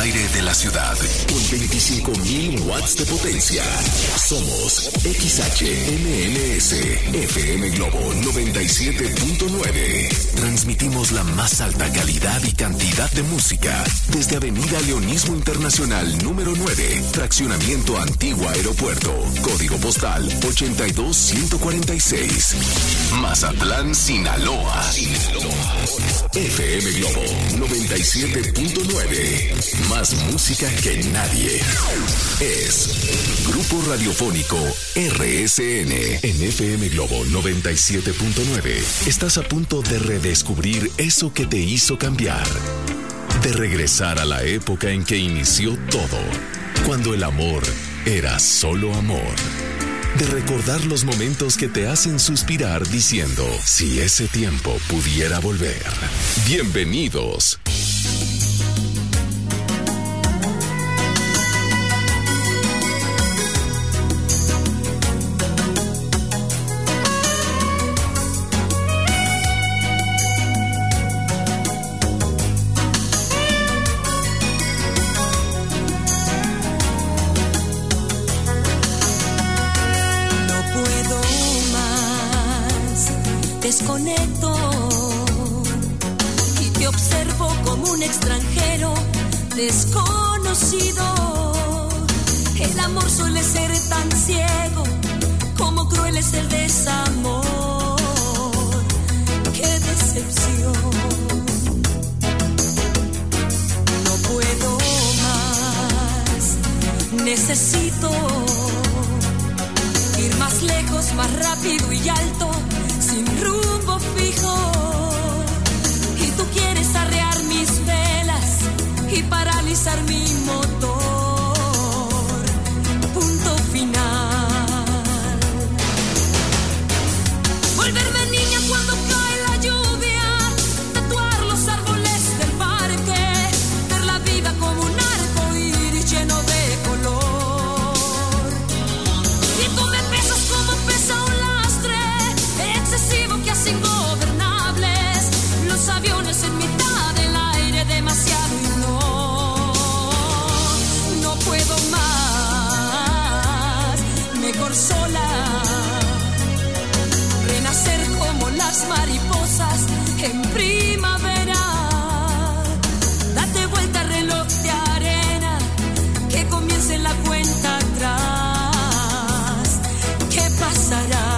aire de la ciudad con 25.000 watts de potencia. Somos XHMNS FM Globo 97.9. Transmitimos la más alta calidad y cantidad de música desde Avenida Leonismo Internacional número 9, Fraccionamiento Antiguo Aeropuerto, código postal 82146, Mazatlán, Sinaloa. FM Globo 97.9. Más música que nadie. Es Grupo Radiofónico RSN. En FM Globo 97.9 estás a punto de redescubrir eso que te hizo cambiar. De regresar a la época en que inició todo, cuando el amor era solo amor. De recordar los momentos que te hacen suspirar diciendo, si ese tiempo pudiera volver. Bienvenidos. Desconecto y te observo como un extranjero desconocido. El amor suele ser tan ciego como cruel es el desamor. ¡Qué decepción! No puedo más, necesito ir más lejos, más rápido y alto, sin rumbo fijo. Y tú quieres arrear mis velas y paralizar mi motor. Punto final. Volverme niña cuando cae la lluvia, tatuar los árboles del parque, ver la vida como un arco iris lleno de color. Y tú me pesas como pesa un lastre excesivo que hace ingobernables los aviones en mitad del aire, demasiado y no puedo más, mejor sola, renacer como las mariposas en primavera. Date vuelta, reloj de arena, que comience la cuenta atrás. ¿Qué pasará?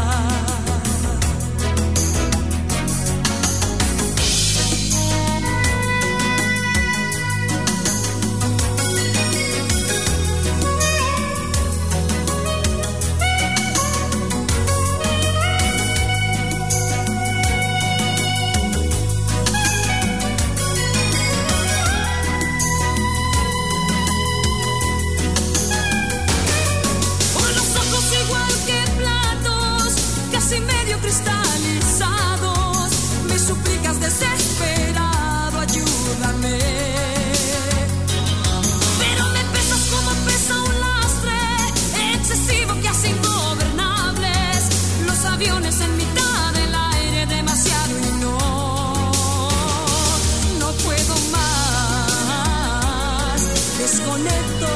Cristalizados, me suplicas desesperado, ayúdame. Pero me pesas como pesa un lastre excesivo que hace ingobernables los aviones en mitad del aire, demasiado y no puedo más. Desconecto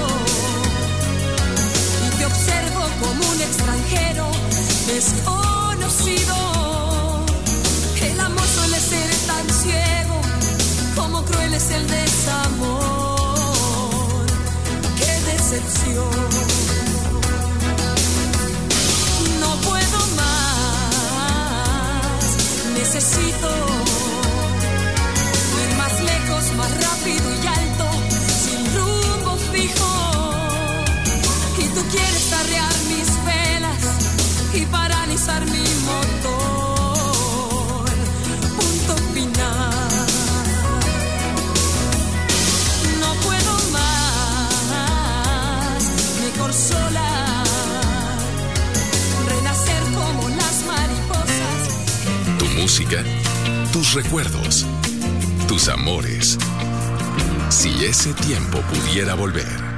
y te observo como un extranjero desconocido. El amor suele ser tan ciego como cruel es el desamor. ¡Qué decepción! No puedo más, necesito ir más lejos, más rápido y alto, sin rumbo fijo. Y tú quieres arrear mis velas y paralizar mi motor. Punto final. No puedo más, mejor sola, renacer como las mariposas. Tu música, tus recuerdos, tus amores. Si ese tiempo pudiera volver.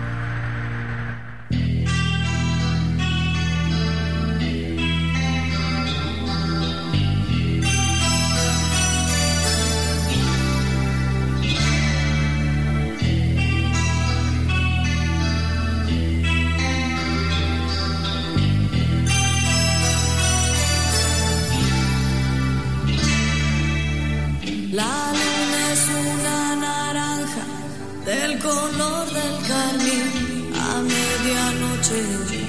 color del carmín a medianoche.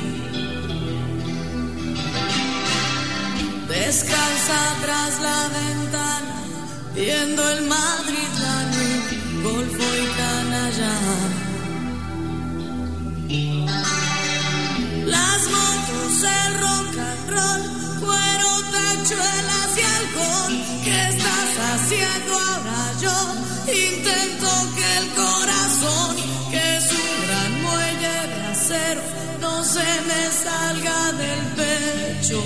Descalza tras la ventana, viendo el Madrid, la Nui, Golfo y Canalla. Las motos, el rock and roll, cuero, tachuelas y alcohol. ¿Qué estás haciendo ahora? Yo intento que el corazón, que es un gran muelle de acero, no se me salga del pecho.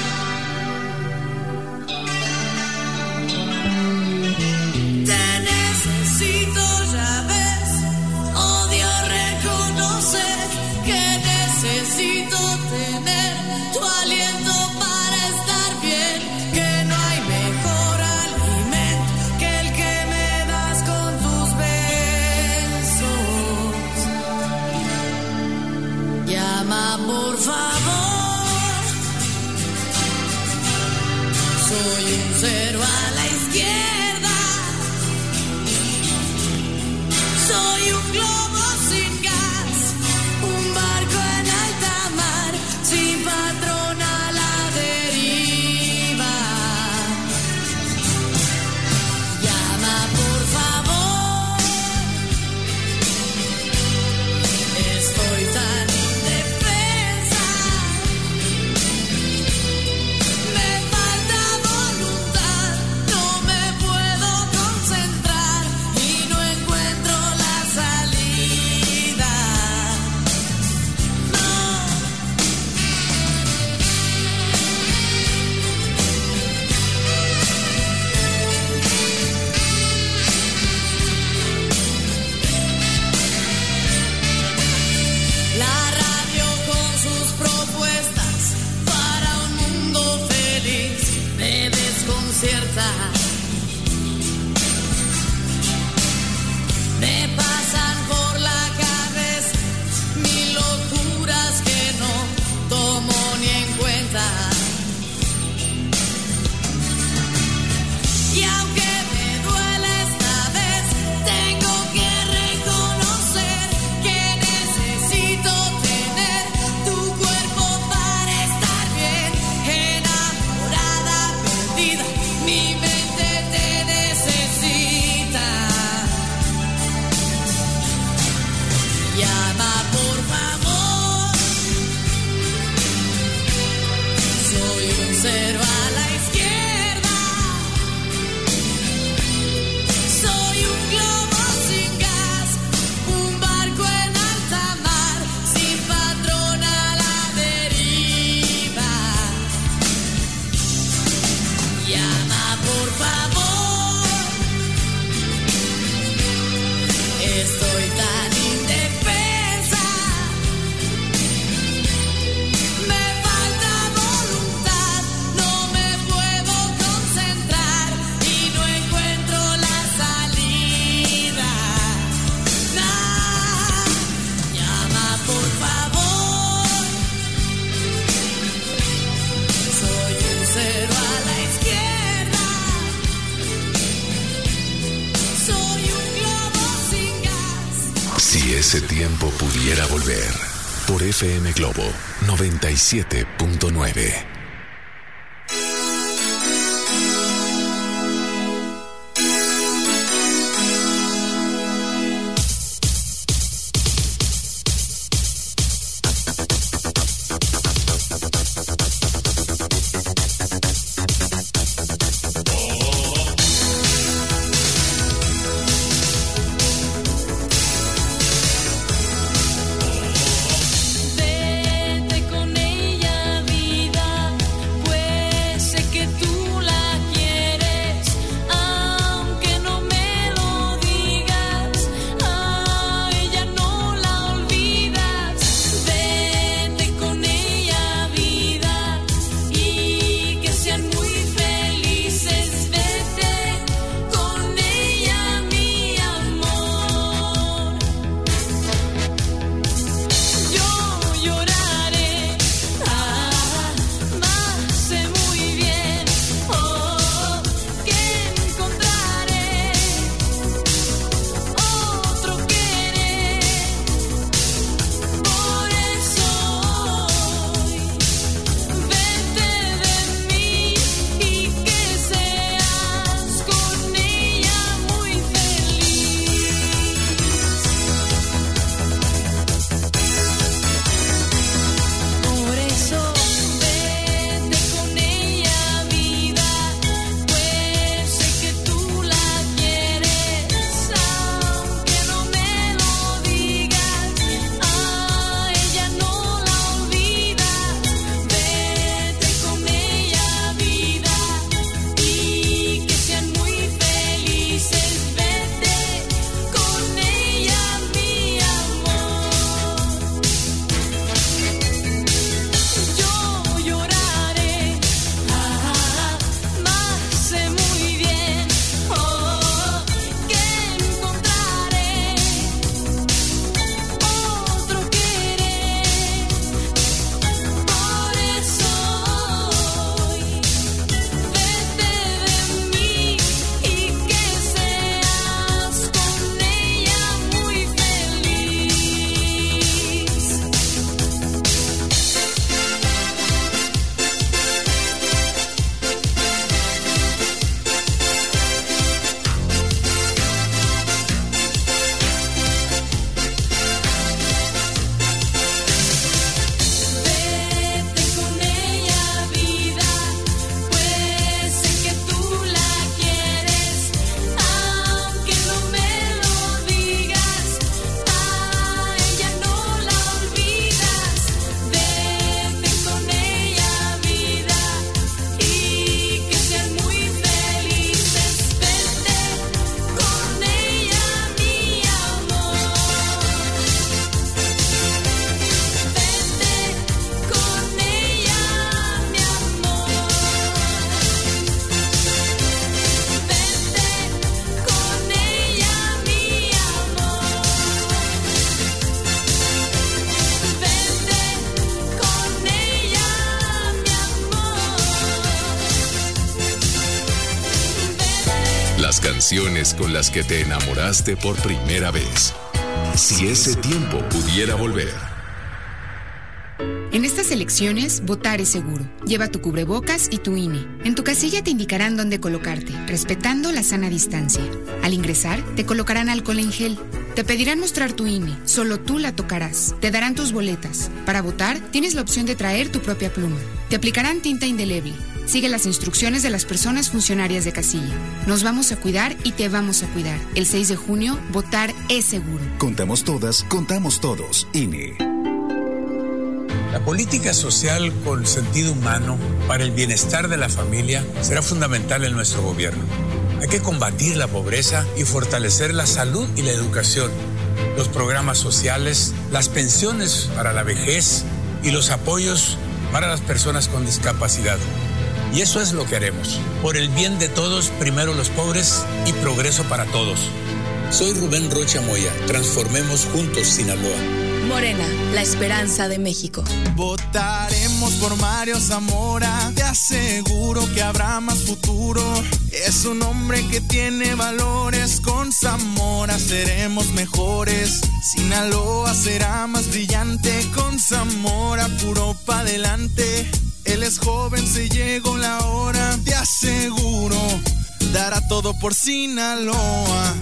Te necesito, ya ves, odio reconocer que necesito tener tu aliento para estar bien, que no hay mejor alimento que el que me das con tus besos. Llama por favor, soy un cero a la izquierda, soy un globo sin gas, un barco en alta mar, sin patrón a la deriva. Llama por favor, estoy tan indefensa, me falta voluntad, no me puedo concentrar y no encuentro la salida. No. La radio con sus propuestas para un mundo feliz me desconcierta. Me pasan por la cabeza mil locuras que no tomo ni en cuenta. Y aunque me duele esta vez, tengo que reconocer que necesito tener tu cuerpo para estar bien. Enamorada, perdida, mi mente te necesita. Llama por favor, soy un cero a la izquierda, soy un globo sin gas, un barco en alta mar, sin patrón a la deriva. Llama por favor, estoy tan indefensa, me falta voluntad, no me puedo concentrar y no encuentro la salida. Nah. Llama por favor, soy un cero a la izquierda, soy un globo sin gas. Si ese tiempo pudiera volver. Por FM Globo 97.9. Vete con ella, vida. canciones con las que te enamoraste por primera vez. Si ese tiempo pudiera volver. En estas elecciones, votar es seguro. Lleva tu cubrebocas y tu INE. En tu casilla te indicarán dónde colocarte, respetando la sana distancia. Al ingresar, te colocarán alcohol en gel. Te pedirán mostrar tu INE. Solo tú la tocarás. Te darán tus boletas. Para votar, tienes la opción de traer tu propia pluma. Te aplicarán tinta indeleble. Sigue las instrucciones de las personas funcionarias de casilla. Nos vamos a cuidar y te vamos a cuidar. El 6 de junio, votar es seguro. Contamos todas, contamos todos. INE. La política social con sentido humano para el bienestar de la familia será fundamental en nuestro gobierno. Hay que combatir la pobreza y fortalecer la salud y la educación, los programas sociales, las pensiones para la vejez y los apoyos para las personas con discapacidad. Y eso es lo que haremos. Por el bien de todos, primero los pobres y progreso para todos. Soy Rubén Rocha Moya. Transformemos juntos Sinaloa. Morena, la esperanza de México. Votaremos por Mario Zamora. Te aseguro que habrá más futuro. Es un hombre que tiene valores. Con Zamora seremos mejores. Sinaloa será más brillante. Con Zamora puro pa' adelante. Él es joven, se llegó la hora. Te aseguro, dará todo por Sinaloa.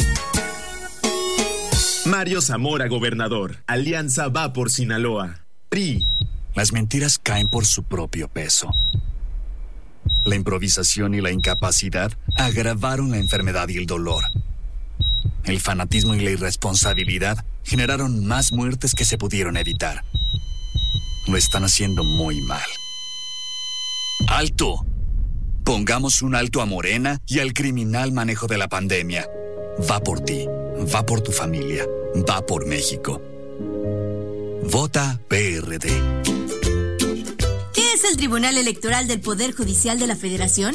Mario Zamora, gobernador. Alianza va por Sinaloa. PRI. Las mentiras caen por su propio peso. La improvisación y la incapacidad agravaron la enfermedad y el dolor. El fanatismo y la irresponsabilidad generaron más muertes que se pudieron evitar. Lo están haciendo muy mal. ¡Alto! Pongamos un alto a Morena y al criminal manejo de la pandemia. Va por ti, va por tu familia, va por México. Vota PRD. ¿Qué es el Tribunal Electoral del Poder Judicial de la Federación?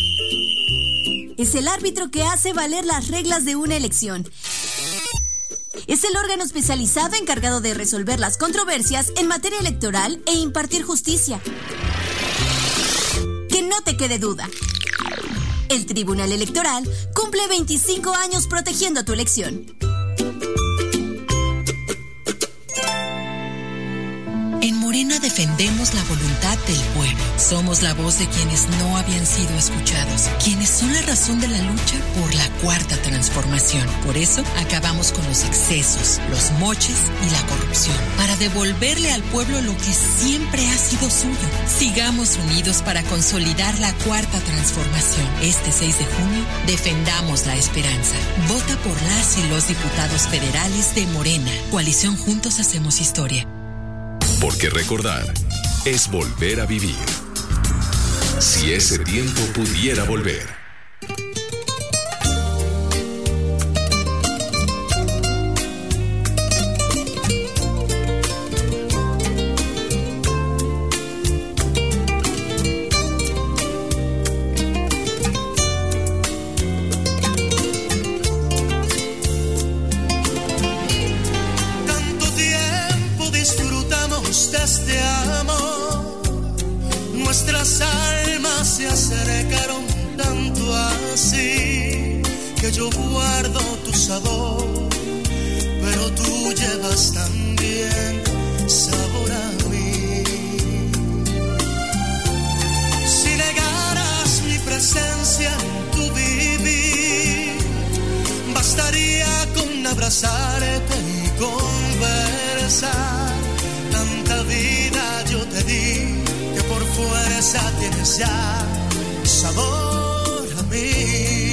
Es el árbitro que hace valer las reglas de una elección. Es el órgano especializado encargado de resolver las controversias en materia electoral e impartir justicia. Que no te quede duda. El Tribunal Electoral cumple 25 años protegiendo tu elección. En Morena defendemos la voluntad del pueblo. Somos la voz de quienes no habían sido escuchados, quienes son la razón de la lucha por la cuarta transformación. Por eso acabamos con los excesos, los moches y la corrupción, para devolverle al pueblo lo que siempre ha sido suyo. Sigamos unidos para consolidar la cuarta transformación. Este 6 de junio, defendamos la esperanza. Vota por las y los diputados federales de Morena. Coalición Juntos Hacemos Historia. Porque recordar es volver a vivir. Si ese tiempo pudiera volver. Yo guardo tu sabor, pero tú llevas también sabor a mí. Si negaras mi presencia en tu vivir, bastaría con abrazarte y conversar. Tanta vida yo te di que por fuerza tienes ya sabor a mí.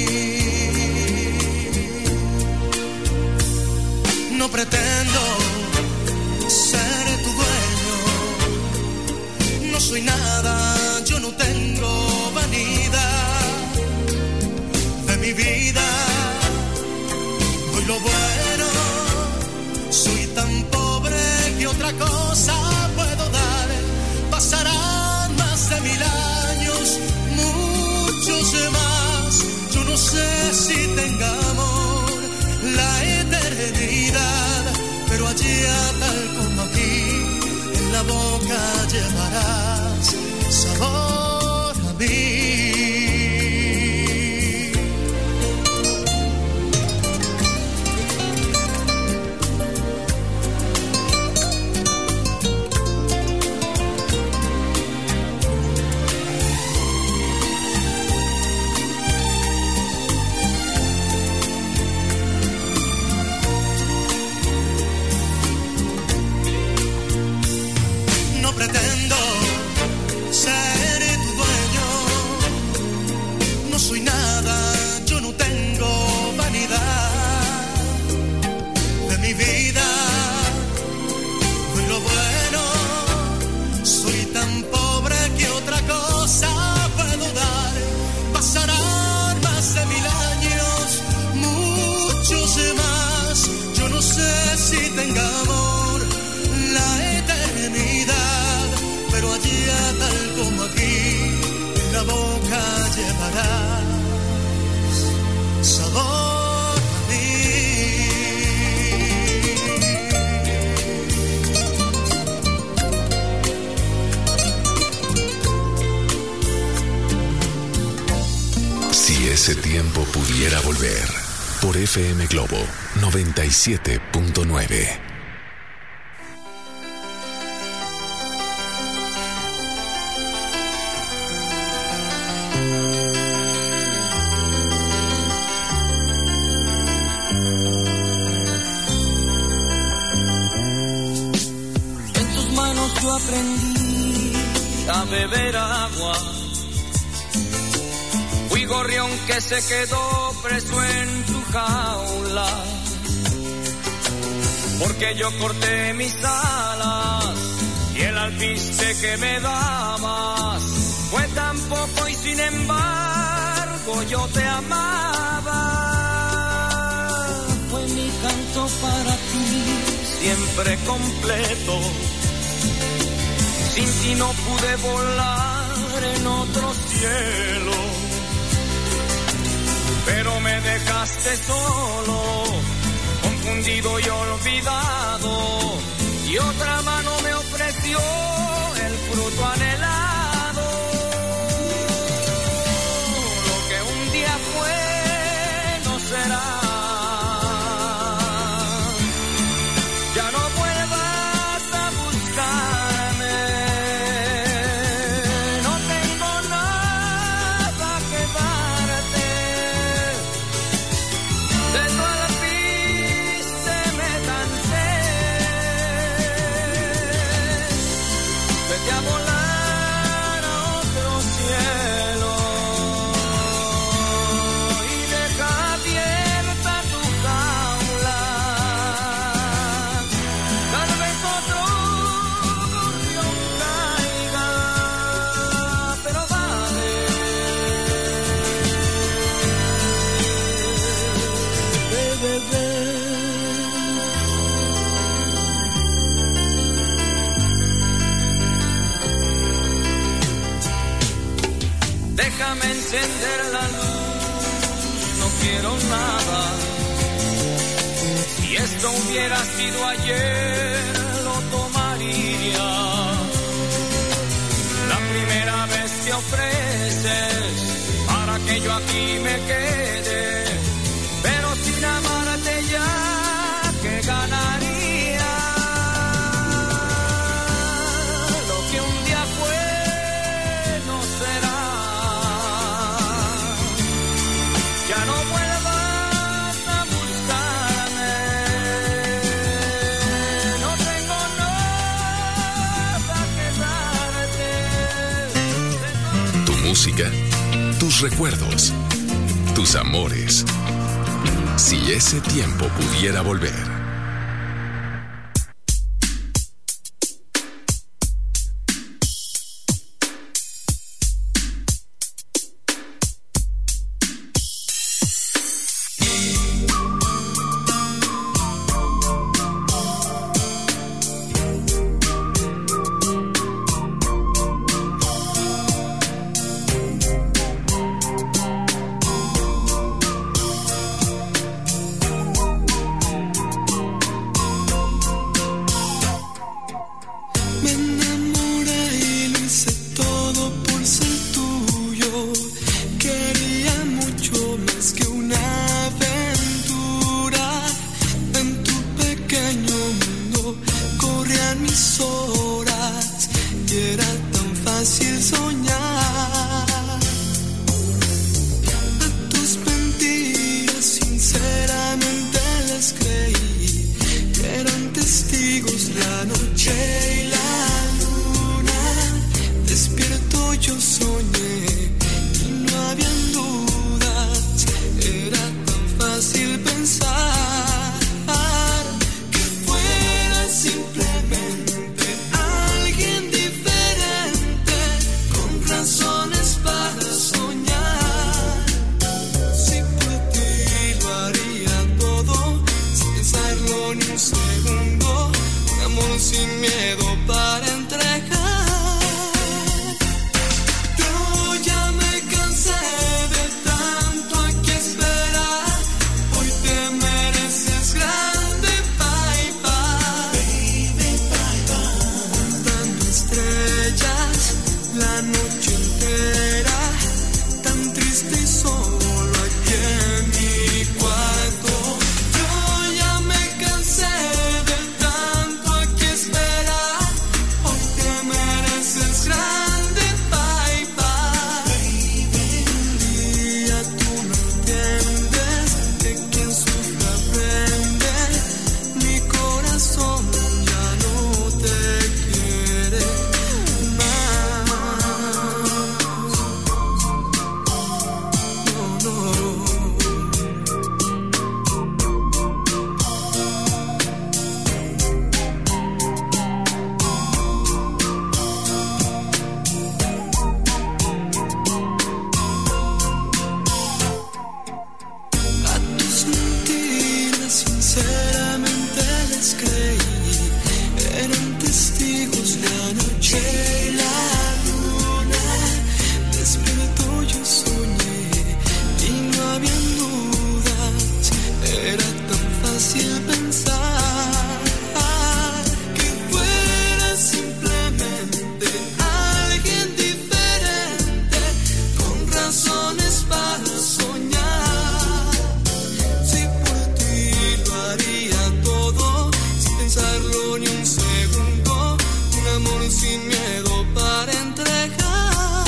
No pretendo ser tu dueño, no soy nada, yo no tengo vanidad de mi vida. Doy lo bueno, soy tan pobre que otra cosa puedo dar. Pasarán más de 1000 años, muchos más. Yo no sé si tengamos la eternidad, pero allá tal como aquí, en la boca llevarás sabor a mí. tenga amor la eternidad, pero allá tal como aquí, en la boca llevarás sabor a mí. Si ese tiempo pudiera volver, por FM Globo 97.9. En tus manos yo aprendí a beber agua. Fui gorrión que se quedó preso en tu jaula, porque yo corté mis alas y el alpiste que me dabas fue tan poco y sin embargo yo te amaba. Fue mi canto para ti, siempre completo. Sin ti no pude volar en otro cielo, pero me dejaste solo, confundido y olvidado, y otra mano me ofreció el fruto anhelado. Lo que un día fue no será. Ya no vuelvas a buscarme, no tengo nada que darte. De tu alpiste me cansé, vete a volar a otro cielo y deja abierta tu jaula. Tal vez otro gorrión caiga, pero vale de beber. Déjame encender la luz, no quiero nada. Si esto hubiera sido ayer, lo tomaría. La primera vez que ofreces para que yo aquí me quede, pero sin amarte ya, ¿qué ganaría? Lo que un día fue no será. Ya no vuelvas a buscarme, no tengo nada que darte. Tu música, tus recuerdos, tus amores. Si ese tiempo pudiera volver. pensarlo ni un segundo, un amor sin miedo para entregar. Yo ya me cansé de tanto aquí esperar, hoy te mereces grande, bye bye, baby, bye bye. Dando estrellas la noche entera, tan triste y solo aquí en mi cuarto. Yo ya me cansé de tanto aquí esperar, hoy te mereces grande, bye bye, baby. Un día tú no entiendes que quien sufre aprende, mi corazón ya no te quiere más. No, no. A tus mentiras sinceramente les creí, eran testigos la noche y la luna. Despierto yo soñé y no había dudas, era tan fácil pensar que fuera simplemente alguien diferente, con razones para soñar. Si por ti lo haría todo, sin pensarlo ni un segundo, un amor sin miedo para entregar.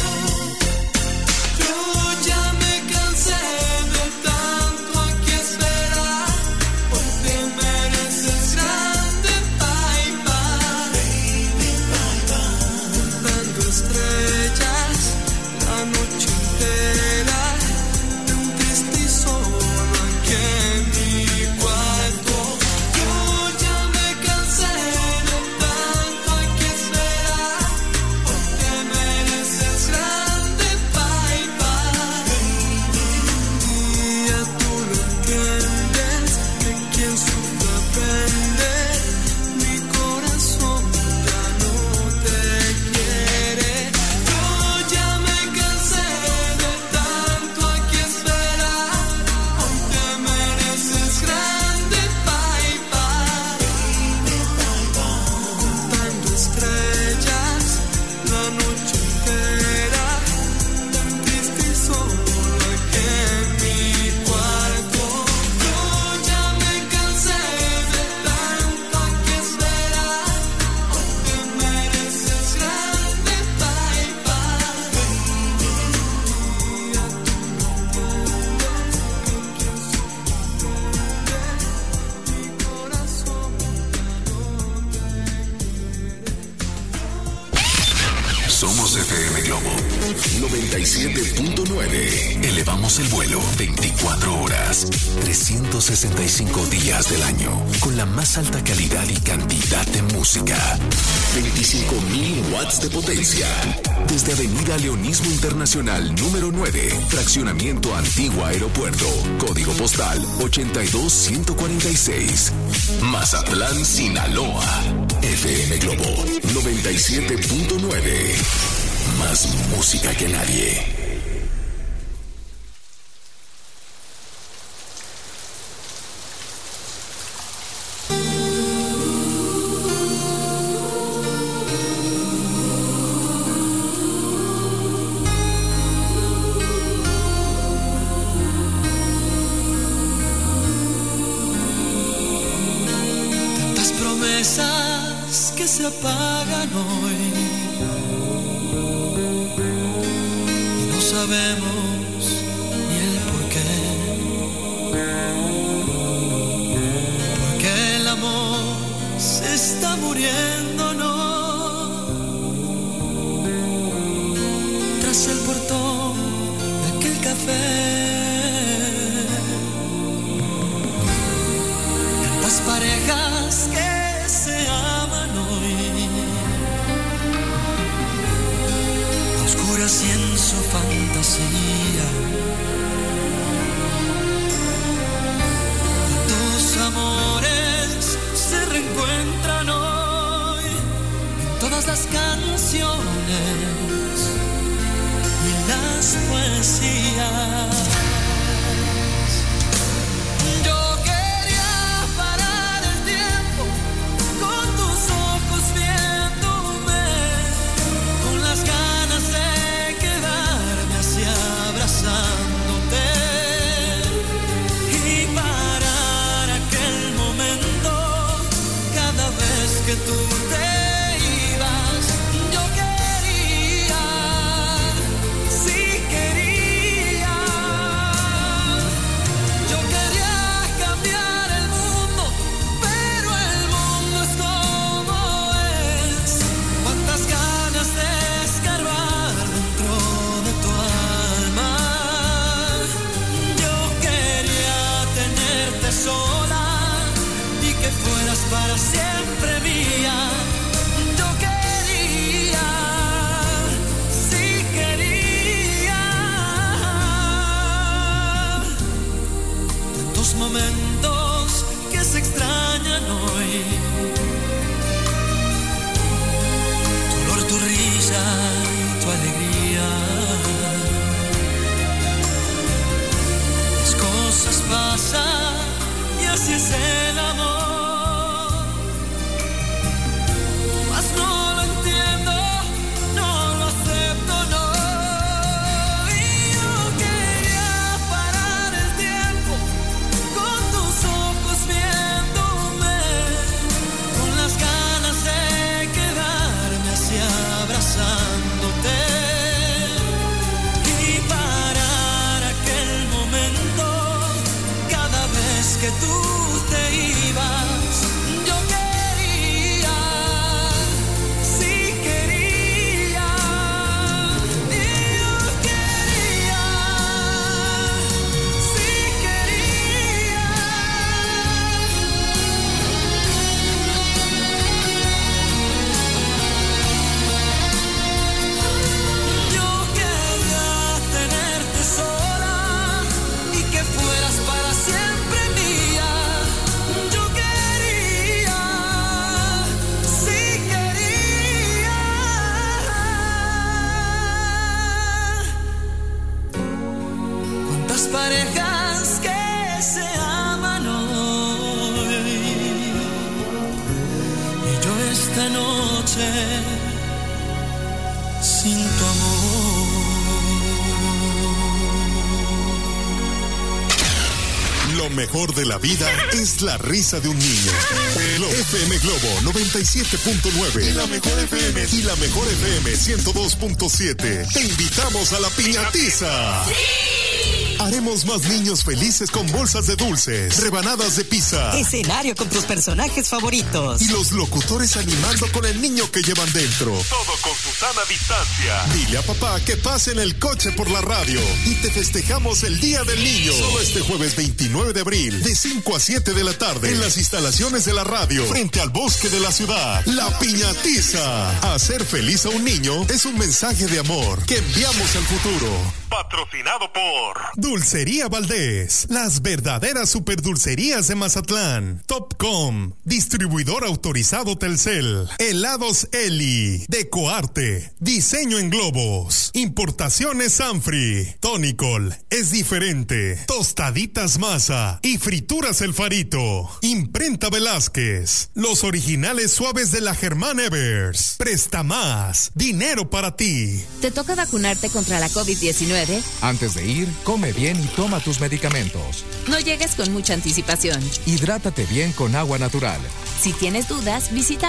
Yo ya me cansé de tanto aquí esperar, hoy te mereces grande, bye bye, baby, bye bye. Dando estrellas la noche entera, tan triste y solo aquí en mi cuarto. Yo ya me cansé de tanto aquí esperar, hoy te mereces grande, bye bye, baby. Un día tú lo entiendes, que quien sufre aprende, mi corazón ya no te quiere. Yo ya me cansé de tanto aquí esperar, hoy te mereces grande, bye bye, baby, bye bye. Dando estrellas la noche entera, tan triste y solo aquí en mi cuarto. Yo ya me cansé de tanto aquí esperar, hoy te mereces grande, bye bye, baby. Un día tú no entiendes que quien sufre aprende, mi corazón Somos FM Globo 97.9. Elevamos el vuelo 24 horas, 365 días del año, con la más alta calidad y cantidad de música. 25.000 watts de potencia. Desde Avenida Leonismo Internacional número 9, Fraccionamiento Antigua Aeropuerto, código postal 82146. Mazatlán, Sinaloa. FM Globo 97.9. Más música que nadie. tantas promesas que se apagan hoy y no sabemos ni el por qué, porque el amor se está muriendo, ¿no? Tras el portón de aquel café, tantas parejas que se aman hoy, a oscuras y en su fantasía. Tantos amores las canciones y las poesías. Yo quería parar el tiempo con tus ojos viéndome, con las ganas de quedarme así abrazándote y parar aquel momento cada vez que tú te ibas. Yo quería, sí quería, yo quería cambiar el mundo, pero el mundo es como es. Cuántas ganas de escarbar dentro de tu alma. Yo quería tenerte sola y que fueras para siempre mía. Yo quería, sí quería. Tantos momentos que se extrañan hoy. Tu olor, tu risa y tu alegría. Las cosas pasan y así es el amor. Mas no lo entiendo, no lo acepto, no. Y yo quería parar el tiempo con tus ojos viéndome, con las ganas de quedarme así abrazándote y parar aquel momento cada vez que tú te ibas. Yo quería, sí quería, y yo quería, sí quería. Yo quería tenerte sola y que fueras para siempre mía. Yo quería, sí quería. Cuántas parejas que se aman hoy y yo esta noche sin tu amor. Lo mejor de la vida es la risa de un niño. FM Globo 97.9 y la mejor FM 102.7. Te invitamos a la piñatiza. Haremos más niños felices con bolsas de dulces, rebanadas de pizza, escenario con tus personajes favoritos y los locutores animando con el niño que llevan dentro. Todo con su sana distancia. Dile a papá que pase en el coche por la radio y te festejamos el Día del Niño. Solo este jueves 29 de abril, de 5 a 7 de la tarde, en las instalaciones de la radio, frente al bosque de la ciudad. La piñatiza. Hacer feliz a un niño es un mensaje de amor que enviamos al futuro. Patrocinado por Dulcería Valdés, las verdaderas superdulcerías de Mazatlán. Topcom, distribuidor autorizado Telcel. Helados Eli, Decoarte, diseño en globos. Importaciones Sanfri. Tonicol, es diferente. Tostaditas Masa y frituras El Farito. Imprenta Velázquez, los originales suaves de la Germán Evers. Presta Más, dinero para ti. ¿Te toca vacunarte contra la COVID-19? Antes de ir, come bien y toma tus medicamentos. No llegues con mucha anticipación. Hidrátate bien con agua natural. Si tienes dudas, visita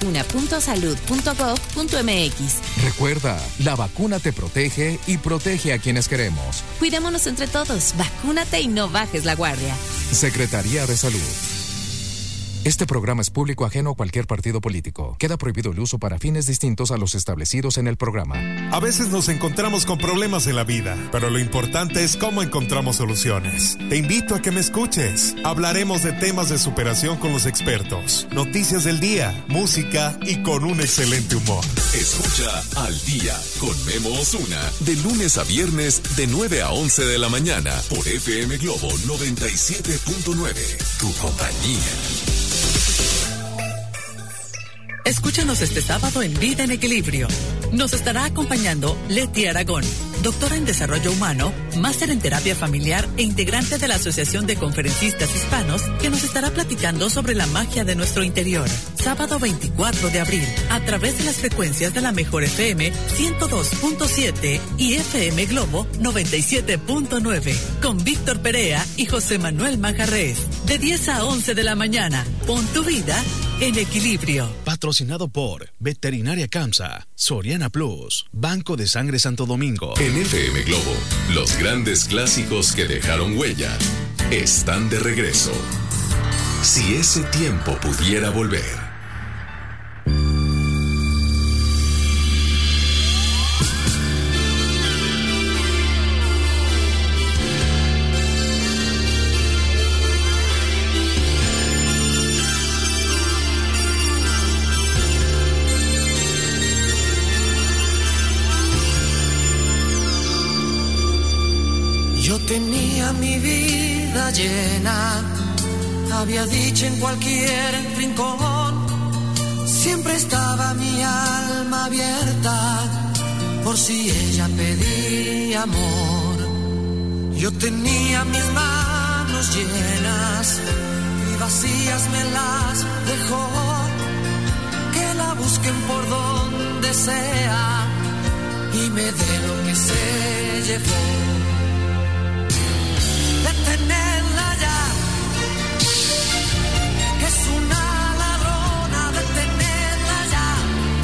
mivacuna.salud.gov.mx. Recuerda, la vacuna te protege y protege a quienes queremos. Cuidémonos entre todos. Vacúnate y no bajes la guardia. Secretaría de Salud. Este programa es público ajeno a cualquier partido político. Queda prohibido el uso para fines distintos a los establecidos en el programa. A veces nos encontramos con problemas en la vida, pero lo importante es cómo encontramos soluciones. Te invito a que me escuches. Hablaremos de temas de superación con los expertos, noticias del día, música y con un excelente humor. Escucha Al Día con Memo Osuna de lunes a viernes de 9 a 11 de la mañana por FM Globo 97.9. Tu compañía. Escúchanos este sábado en Vida en Equilibrio. Nos estará acompañando Leti Aragón, doctora en Desarrollo Humano, máster en Terapia Familiar e integrante de la Asociación de Conferencistas Hispanos, que nos estará platicando sobre la magia de nuestro interior. Sábado 24 de abril, a través de las frecuencias de la Mejor FM 102.7 y FM Globo 97.9, con Víctor Perea y José Manuel Manjarrés, de 10 a 11 de la mañana. Pon tu vida en equilibrio. Patrocinado por Veterinaria Kamsa, Soriana Plus, Banco de Sangre Santo Domingo. En FM Globo, los grandes clásicos que dejaron huella están de regreso. Si ese tiempo pudiera volver. Yo tenía mi vida llena, había dicho en cualquier rincón, siempre estaba mi alma abierta, por si ella pedía amor. Yo tenía mis manos llenas y vacías me las dejó, que la busquen por donde sea y me dé lo que se llevó. Detenerla ya, que es una ladrona, detenerla ya,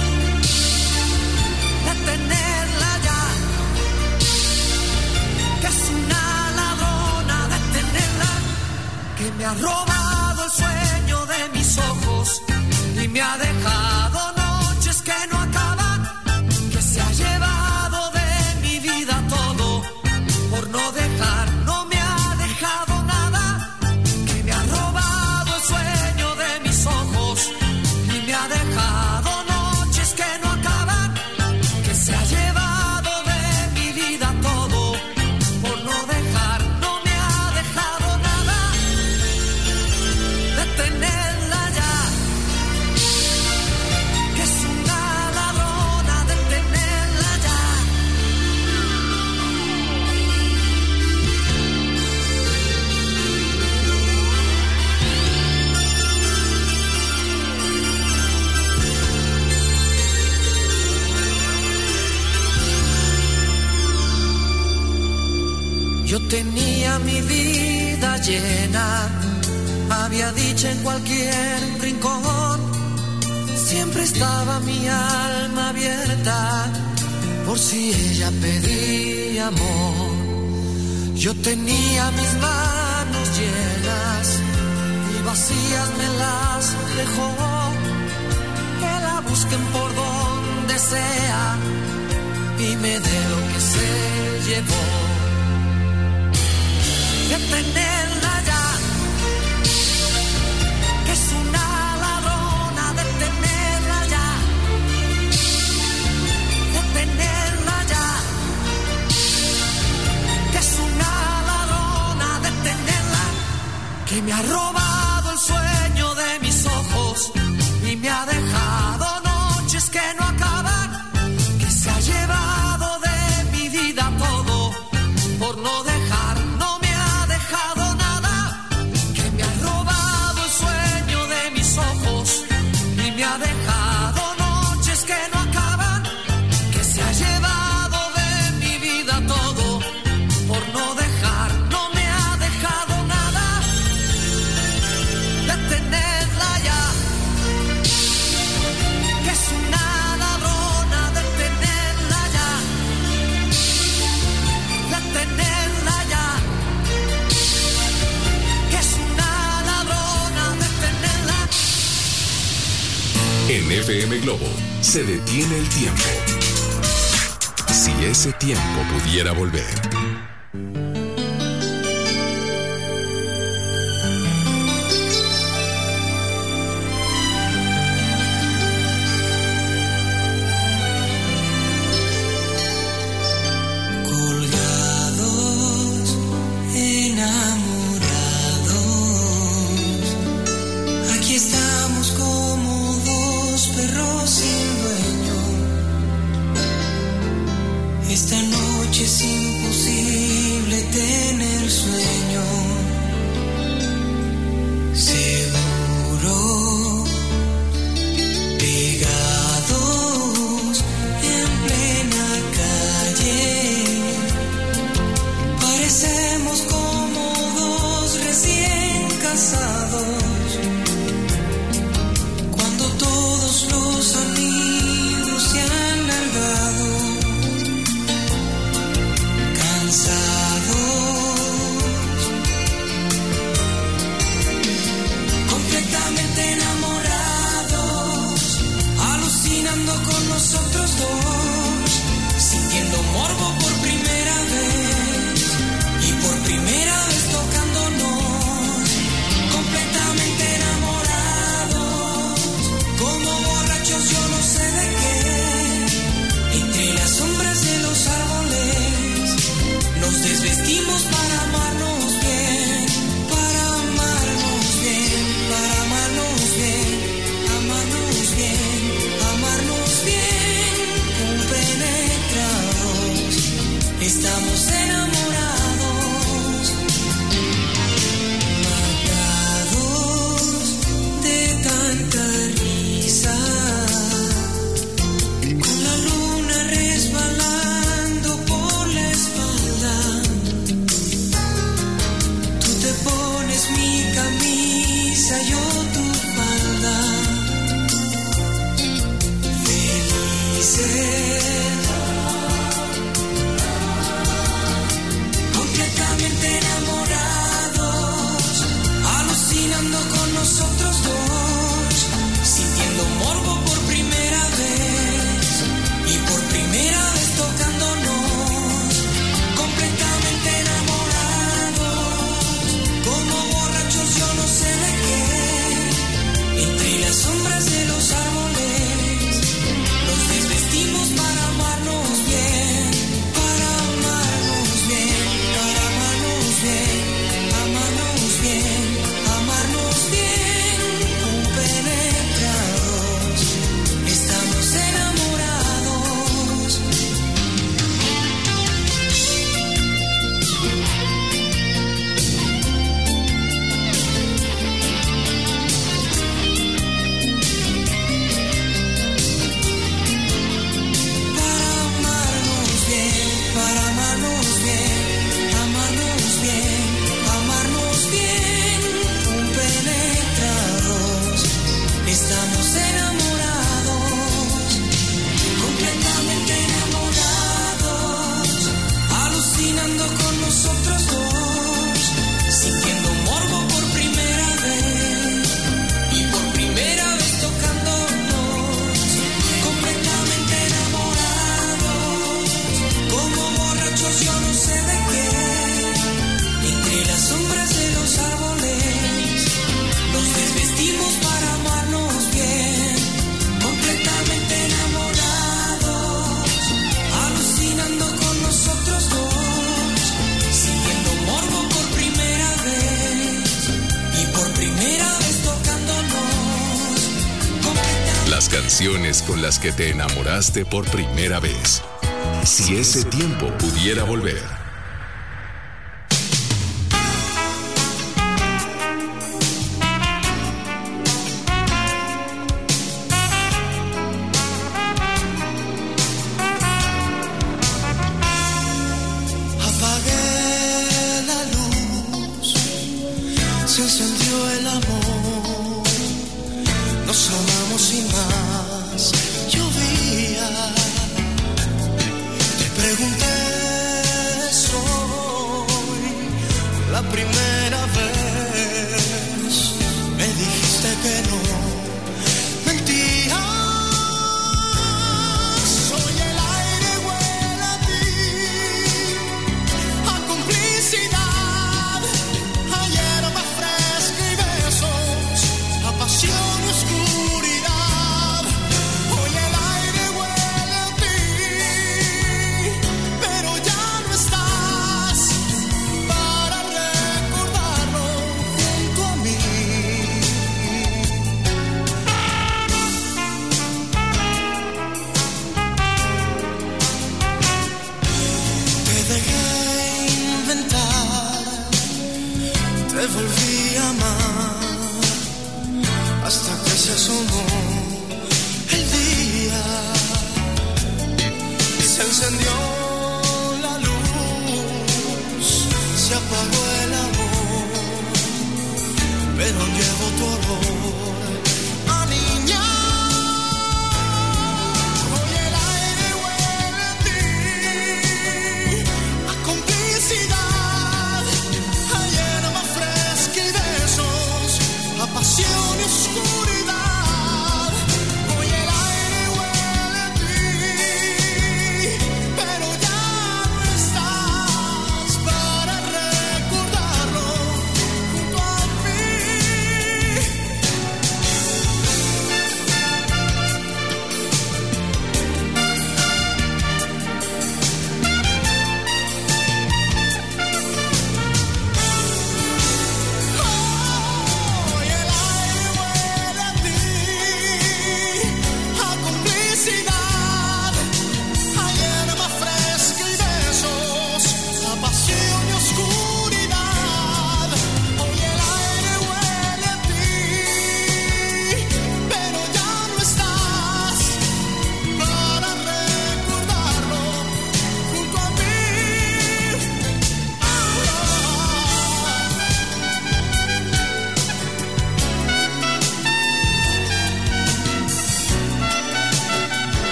detenerla ya, que es una ladrona, detenerla, que me ha robado el sueño de mis ojos y me ha dejado noches que no acaban, que se ha llevado de mi vida todo por no dejar. Yo tenía mi vida llena, había dicho en cualquier rincón, siempre estaba mi alma abierta, por si ella pedía amor. Yo tenía mis manos llenas y vacías me las dejó, que la busquen por donde sea y me dé lo que se llevó. Detenerla ya, que es una ladrona, detenerla ya, detenerla ya, que es una ladrona, detenerla, que me ha robado el sueño de mis ojos y me ha dejado noches que no acaban, que se ha llevado de mi vida todo por no dejar. En FM Globo se detiene el tiempo. Si ese tiempo pudiera volver. Aquí estamos como dos perros noche es imposible tener sueño. Seguro, pegados en plena calle, parecemos como dos recién casados. Cuando todos los amigos se han largado, cansados, completamente enamorados, alucinando con nosotros dos, sintiendo morbo por primera vez y por primera vez tocándonos, completamente enamorados, como borrachos yo no sé de qué, entre las sombras de los árboles nos desvestimos para amarnos bien, para amarnos bien, para amarnos bien, amarnos bien, amarnos bien, compenetrados, estamos enamorados, matados de tanta risa, con la luna resbalando por la espalda. Tú te pones mi camisa, yo tu falda. Felices, completamente enamorados, alucinando con nosotros dos, sintiendo morbo por primera vez y por primera vez tocándonos, completamente enamorados, como borrachos yo no sé de qué, entre las sombras de los árboles nos desvestimos para amarnos bien, para amarnos bien, para amarnos bien, amarnos bien, amarnos bien, compenetrados, estamos enamorados. Para amarnos bien, para amarnos bien, amarnos bien, amarnos bien, compenetrados, estamos enamorados, completamente enamorados, alucinando con nosotros dos, sintiendo morbo por primera vez y por primera vez tocándonos, completamente enamorados, como borrachos yo no sé de qué, entre las sombras de los árboles nos desvestimos para amarnos bien, completamente enamorados, alucinando con nosotros dos, sintiendo morbo por primera vez y por primera vez tocándonos, completamente. Las canciones con las que te enamoraste por primera vez. Si ese tiempo pudiera volver. Apagué la luz, se encendió el amor, nos amamos sin más, llovía. Te pregunté, soy la primera vez, me dijiste que no, mentía. Soy el aire, huele a ti, a complicidad, a hierba fresca y besos, a pasión y oscuridad. Hoy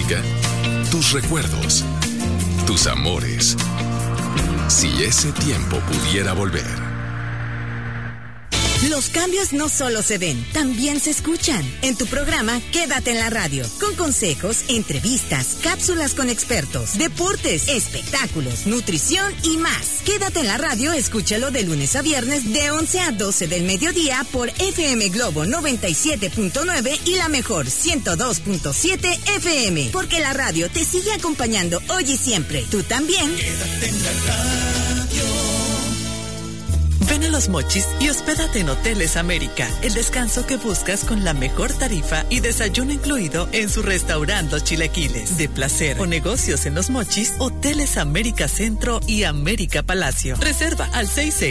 música, tus recuerdos, tus amores. Si ese tiempo pudiera volver. Los cambios no solo se ven, también se escuchan. En tu programa Quédate en la Radio, con consejos, entrevistas, cápsulas con expertos, deportes, espectáculos, nutrición y más. Quédate en la Radio, escúchalo de lunes a viernes de 11 a 12 del mediodía por FM Globo 97.9 y la mejor 102.7 FM. Porque la radio te sigue acompañando hoy y siempre. Tú también. Quédate en la radio. Ven a Los Mochis y hospédate en Hoteles América, el descanso que buscas con la mejor tarifa y desayuno incluido en su restaurante Los Chilequiles. De placer o negocios en Los Mochis, Hoteles América Centro y América Palacio. Reserva al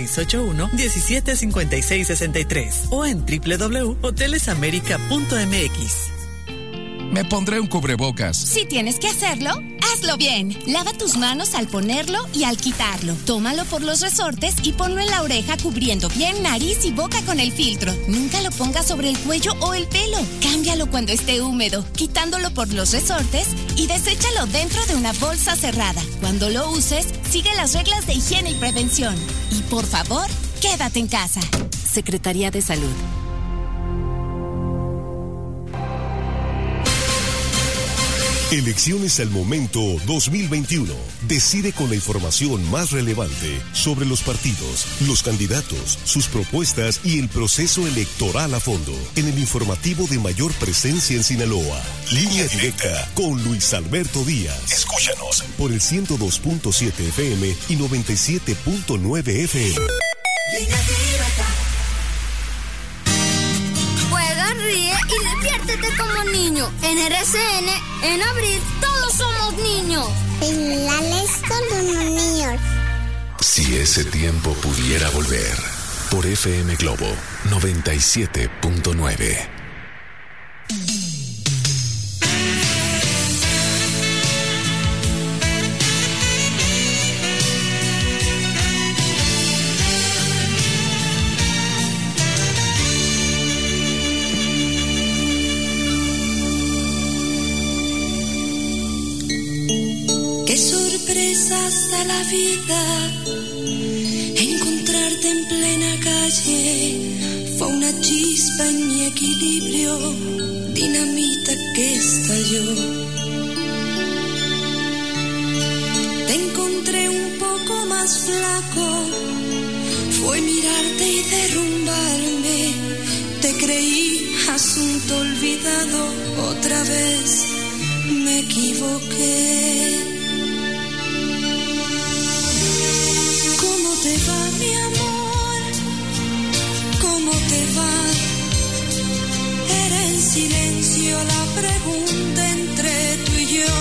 6681-175663 o en www.hotelesamerica.mx. Me pondré un cubrebocas. Si tienes que hacerlo, hazlo bien. Lava tus manos al ponerlo y al quitarlo. Tómalo por los resortes y ponlo en la oreja cubriendo bien nariz y boca con el filtro. Nunca lo pongas sobre el cuello o el pelo. Cámbialo cuando esté húmedo, quitándolo por los resortes y deséchalo dentro de una bolsa cerrada. Cuando lo uses, sigue las reglas de higiene y prevención. Y por favor, quédate en casa. Secretaría de Salud. Elecciones al Momento 2021. Decide con la información más relevante sobre los partidos, los candidatos, sus propuestas y el proceso electoral a fondo. En el informativo de mayor presencia en Sinaloa. Línea Directa con Luis Alberto Díaz. Escúchanos por el 102.7 FM y 97.9 FM. Juega, ríe y diviértete como niño. En RCN, en abril, todos somos niños. Finales con unos niños. Si ese tiempo pudiera volver. Por FM Globo 97.9. Qué sorpresas da la vida, encontrarte en plena calle fue una chispa en mi equilibrio, dinamita que estalló. Te encontré un poco más flaco, fue mirarte y derrumbarme, te creí asunto olvidado, otra vez me equivoqué. ¿Cómo te va, mi amor? ¿Cómo te va? Era en silencio la pregunta entre tú y yo.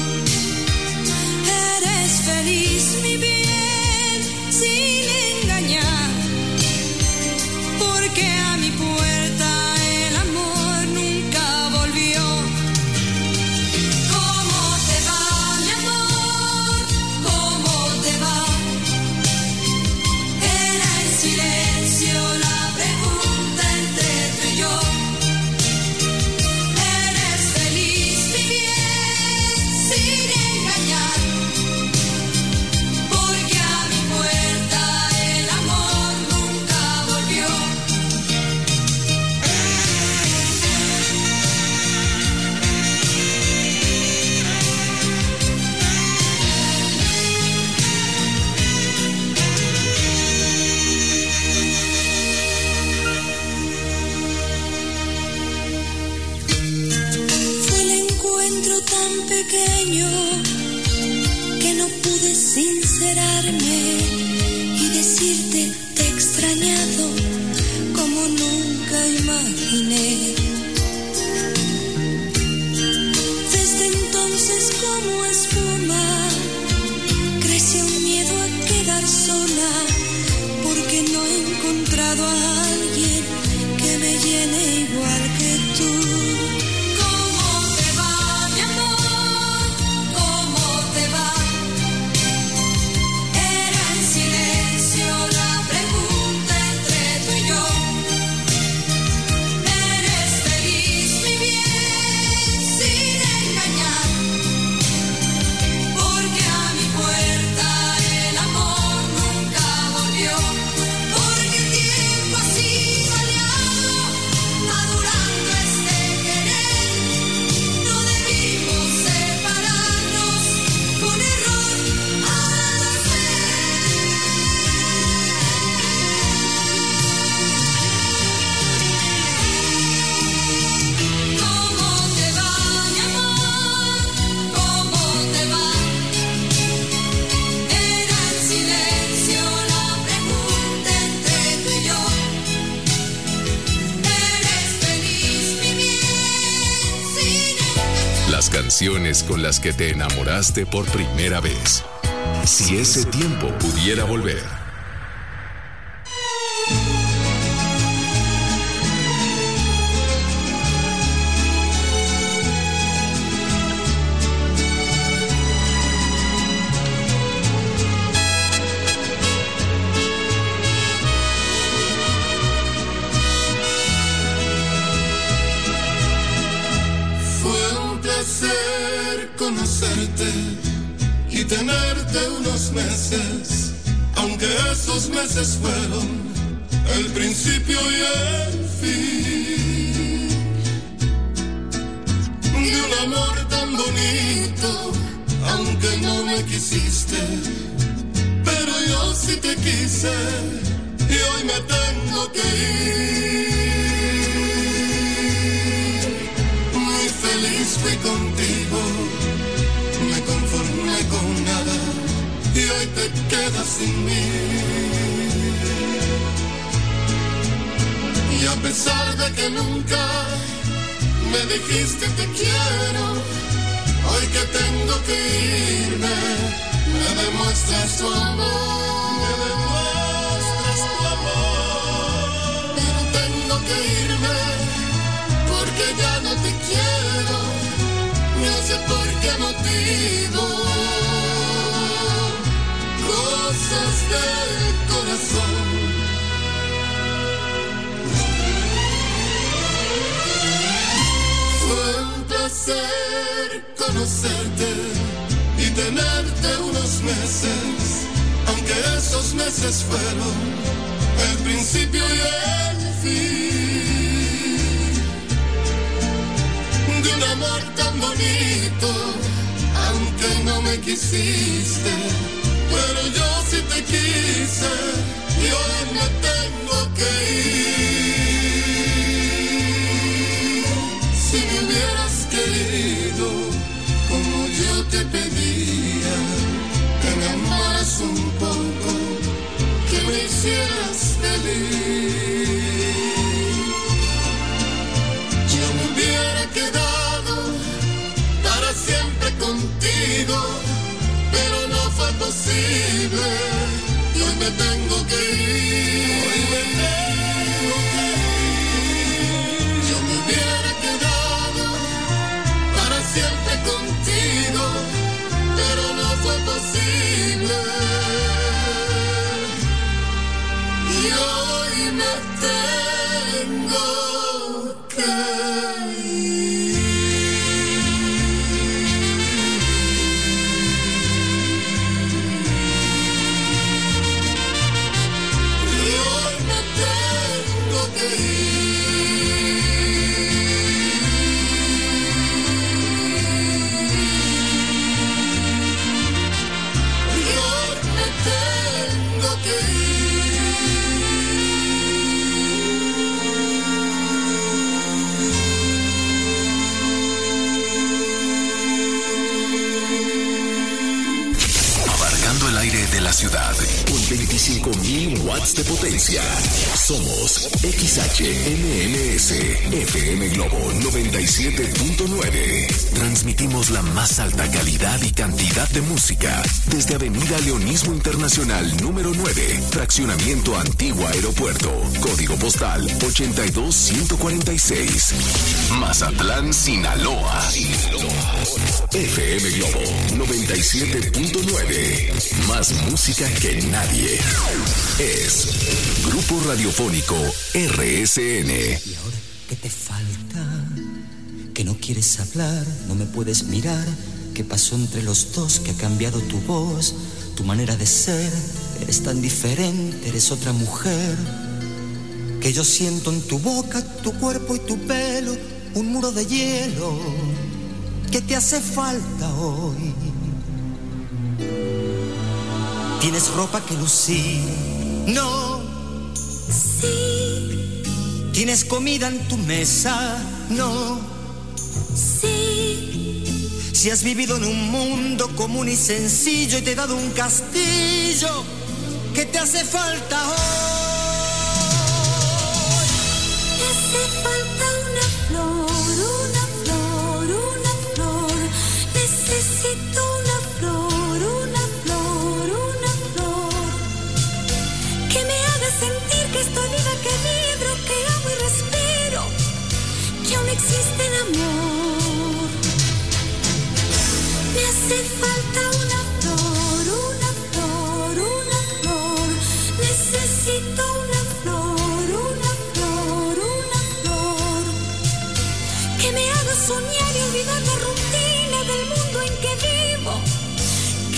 ¿Eres feliz, mi bien, sin engañar? Porque a mi puerta el amor nunca volvió. ¿Cómo te va, mi amor? ¿Cómo te va? Era en silencio la pregunta entre tú y yo. ¿Eres feliz, mi bien, sin engañar? Porque a mi puerta el amor nunca volvió. Fue el encuentro tan pequeño que no pude sincerarme y decirte te he extrañado como nunca imaginé. Desde entonces como espuma creció un miedo a quedar sola porque no he encontrado a alguien que me llene igual que tú. ¿Cómo te va, mi amor? ¿Cómo te va? Era en silencio la pregunta entre tú y yo. ¿Eres feliz, mi bien, sin engañar? canciones con las que te enamoraste por primera vez. Si ese tiempo pudiera volver. Y tenerte unos meses, aunque esos meses fueron el principio y el fin de un amor tan bonito, aunque no me quisiste, pero yo sí te quise y hoy me tengo que ir. Muy feliz fui contigo, me conformé con nada y hoy te quedas sin mí. Y a pesar de que nunca me dijiste te quiero, hoy que tengo que irme, me demuestras tu amor. Me demuestras tu amor. Pero tengo que irme porque ya no te quiero. No sé por qué motivo, cosas del corazón. Fue un placer conocerte y tenerte unos meses, aunque esos meses fueron el principio y el fin de un amor tan bonito, aunque no me quisiste, pero yo sí te quise y hoy me tengo que ir. Si me hubieras querido como yo te pedía, que me amaras un poco, que me hicieras feliz, yo me hubiera quedado para siempre contigo, pero no fue posible y hoy me tengo que ir. Hoy me tengo que ir. Yo me hubiera quedado para siempre contigo, pero no fue posible y hoy me tengo que ir. De la ciudad con 25.000 watts de potencia. Somos XHMLS FM Globo 97.9. Transmitimos la más alta calidad y cantidad de música desde Avenida Leonismo Internacional número 9, Fraccionamiento Antiguo Aeropuerto, código postal 82146, Mazatlán, Sinaloa. FM Globo 97.9. Más música que nadie. Es Grupo Radiofónico RSN. ¿Y ahora qué te falta? Que no quieres hablar, no me puedes mirar. ¿Qué pasó entre los dos? Que ha cambiado tu voz, tu manera de ser. Eres tan diferente, eres otra mujer. Que yo siento en tu boca, tu cuerpo y tu pelo un muro de hielo. ¿Qué te hace falta hoy? ¿Tienes ropa que lucir? No. Sí. ¿Tienes comida en tu mesa? No. Sí. Si has vivido en un mundo común y sencillo y te he dado un castillo, ¿qué te hace falta hoy? Me hace falta una flor, una flor, una flor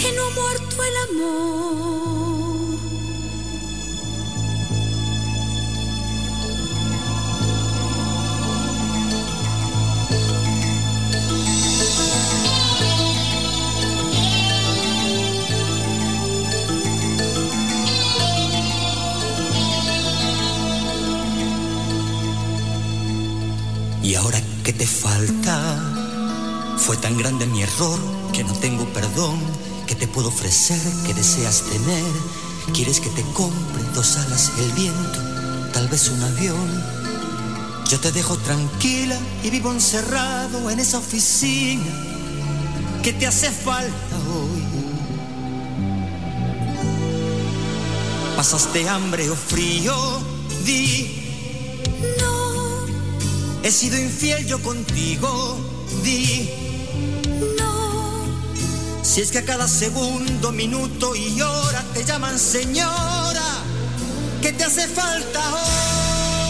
que no ha muerto el amor. ¿Y ahora qué te falta? Fue tan grande mi error que no tengo perdón. ¿Qué te puedo ofrecer? ¿Qué deseas tener? ¿Quieres que te compre 2 alas, el viento, tal vez un avión? Yo te dejo tranquila y vivo encerrado en esa oficina. ¿Qué te hace falta hoy? ¿Pasaste hambre o frío? Di. He sido infiel yo contigo, di. No. Si es que a cada segundo, minuto y hora te llaman señora, ¿qué te hace falta hoy?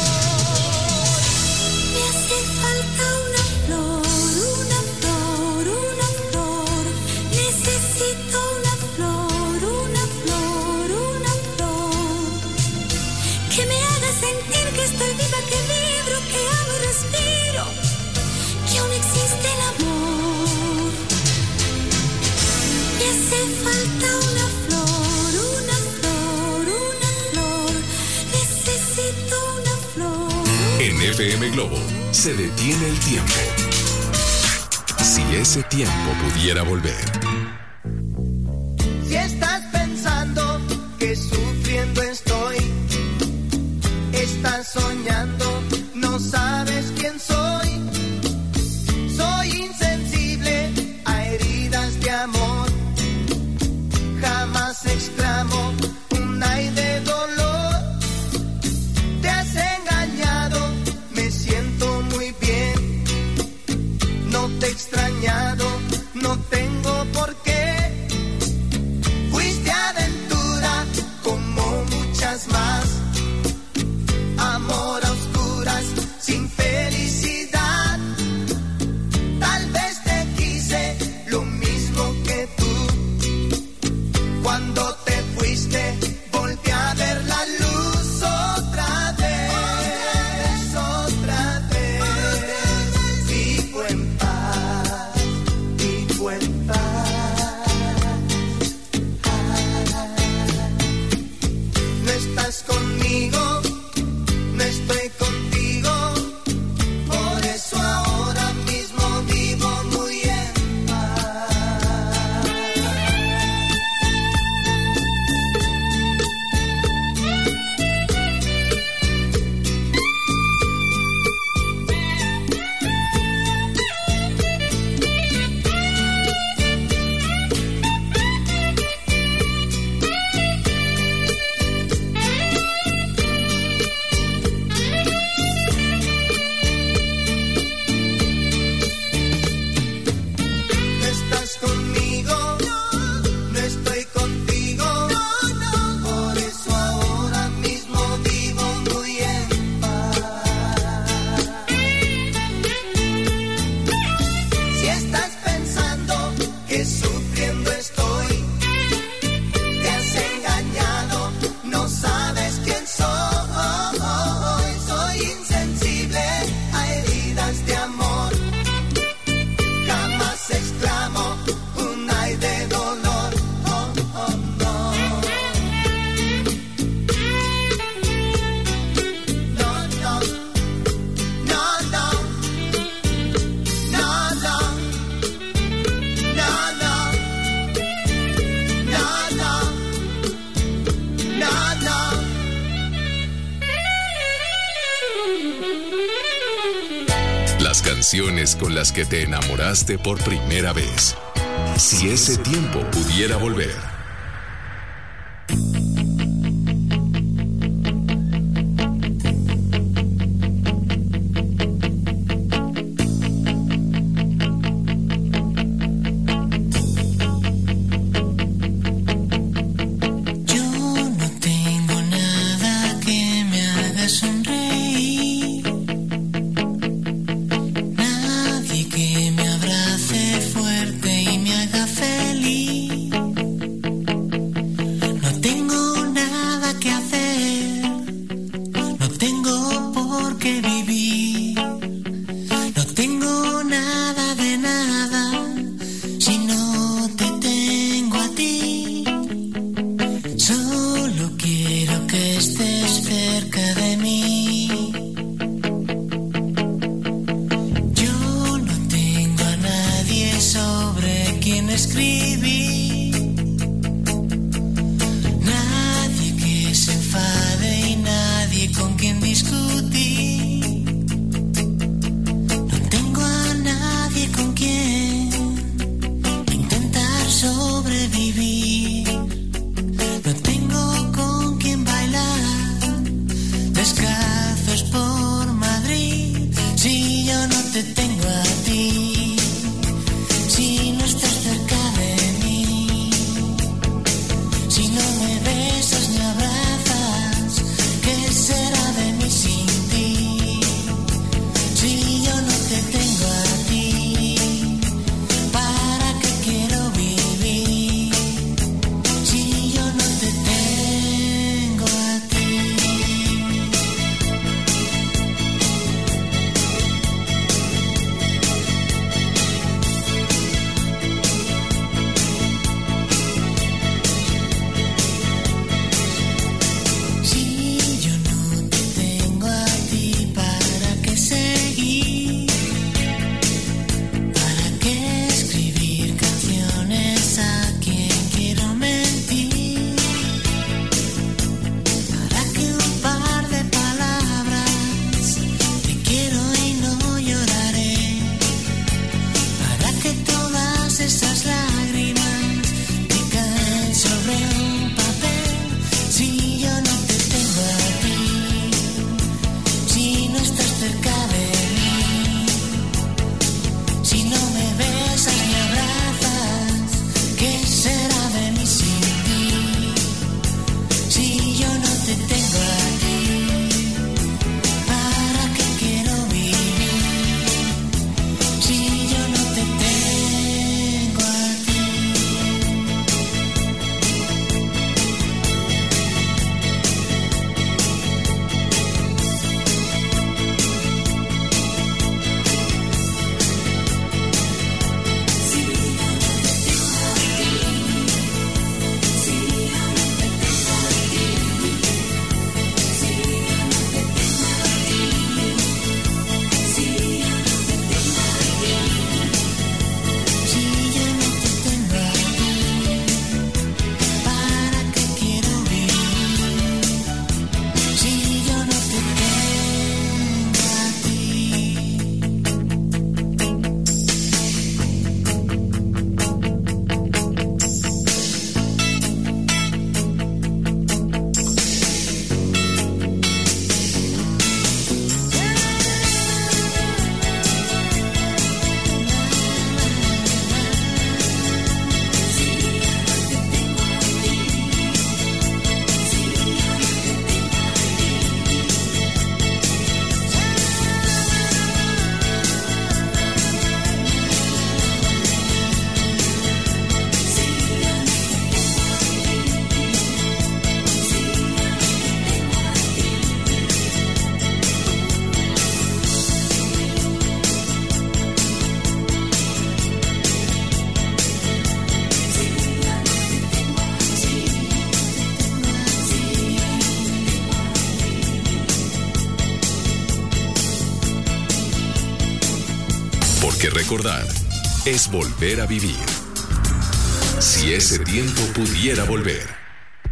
Me hace falta una flor, una flor, una flor. Necesito una flor, una flor, una flor. Que me haga sentir que estoy viva, que vibro, que amo y respiro, que aún existe el amor. Me hace falta una flor, una flor, una flor. Necesito una flor. En FM Globo se detiene el tiempo. Si ese tiempo pudiera volver. Si estás pensando que sufriendo estoy, estás soñando, no sabes quién soy. Soy insensible a heridas de amor. Jamás exclamo un ay de dolor. Te has engañado, me siento muy bien. No te he extrañado, no tengo por qué. Fuiste aventura como muchas más. Amor a oscuras, sin felicidad. Tal vez te quise lo mismo que tú. Cuando te fuiste, volví a ver la luz otra vez, otra vez. Vivo en paz, vivo en paz. No estás conmigo, no estoy contigo, por eso ahora mismo vivo muy en paz. No estás conmigo, no estoy contigo, por eso ahora mismo vivo muy en paz. Si estás pensando que sufriendo estoy, te has engañado, no sabes quién soy. Soy insensible a heridas de amor. Jamás exclamo un ay de dolor. Oh, oh, no. No, no. No, no. No, no. No, no. No, no. No, no. Las canciones con las que te enamoraste por primera vez. Si ese tiempo pudiera volver. Yo no tengo nada que me haga sonreír, nadie que me abrace fuerte y me haga feliz. recordar, es volver a vivir. Si ese tiempo pudiera volver.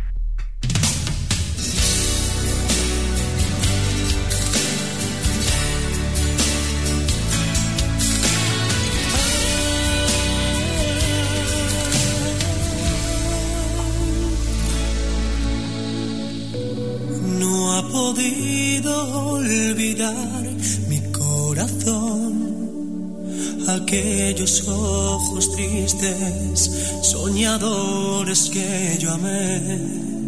No ha podido olvidar mi corazón aquellos ojos tristes, soñadores que yo amé.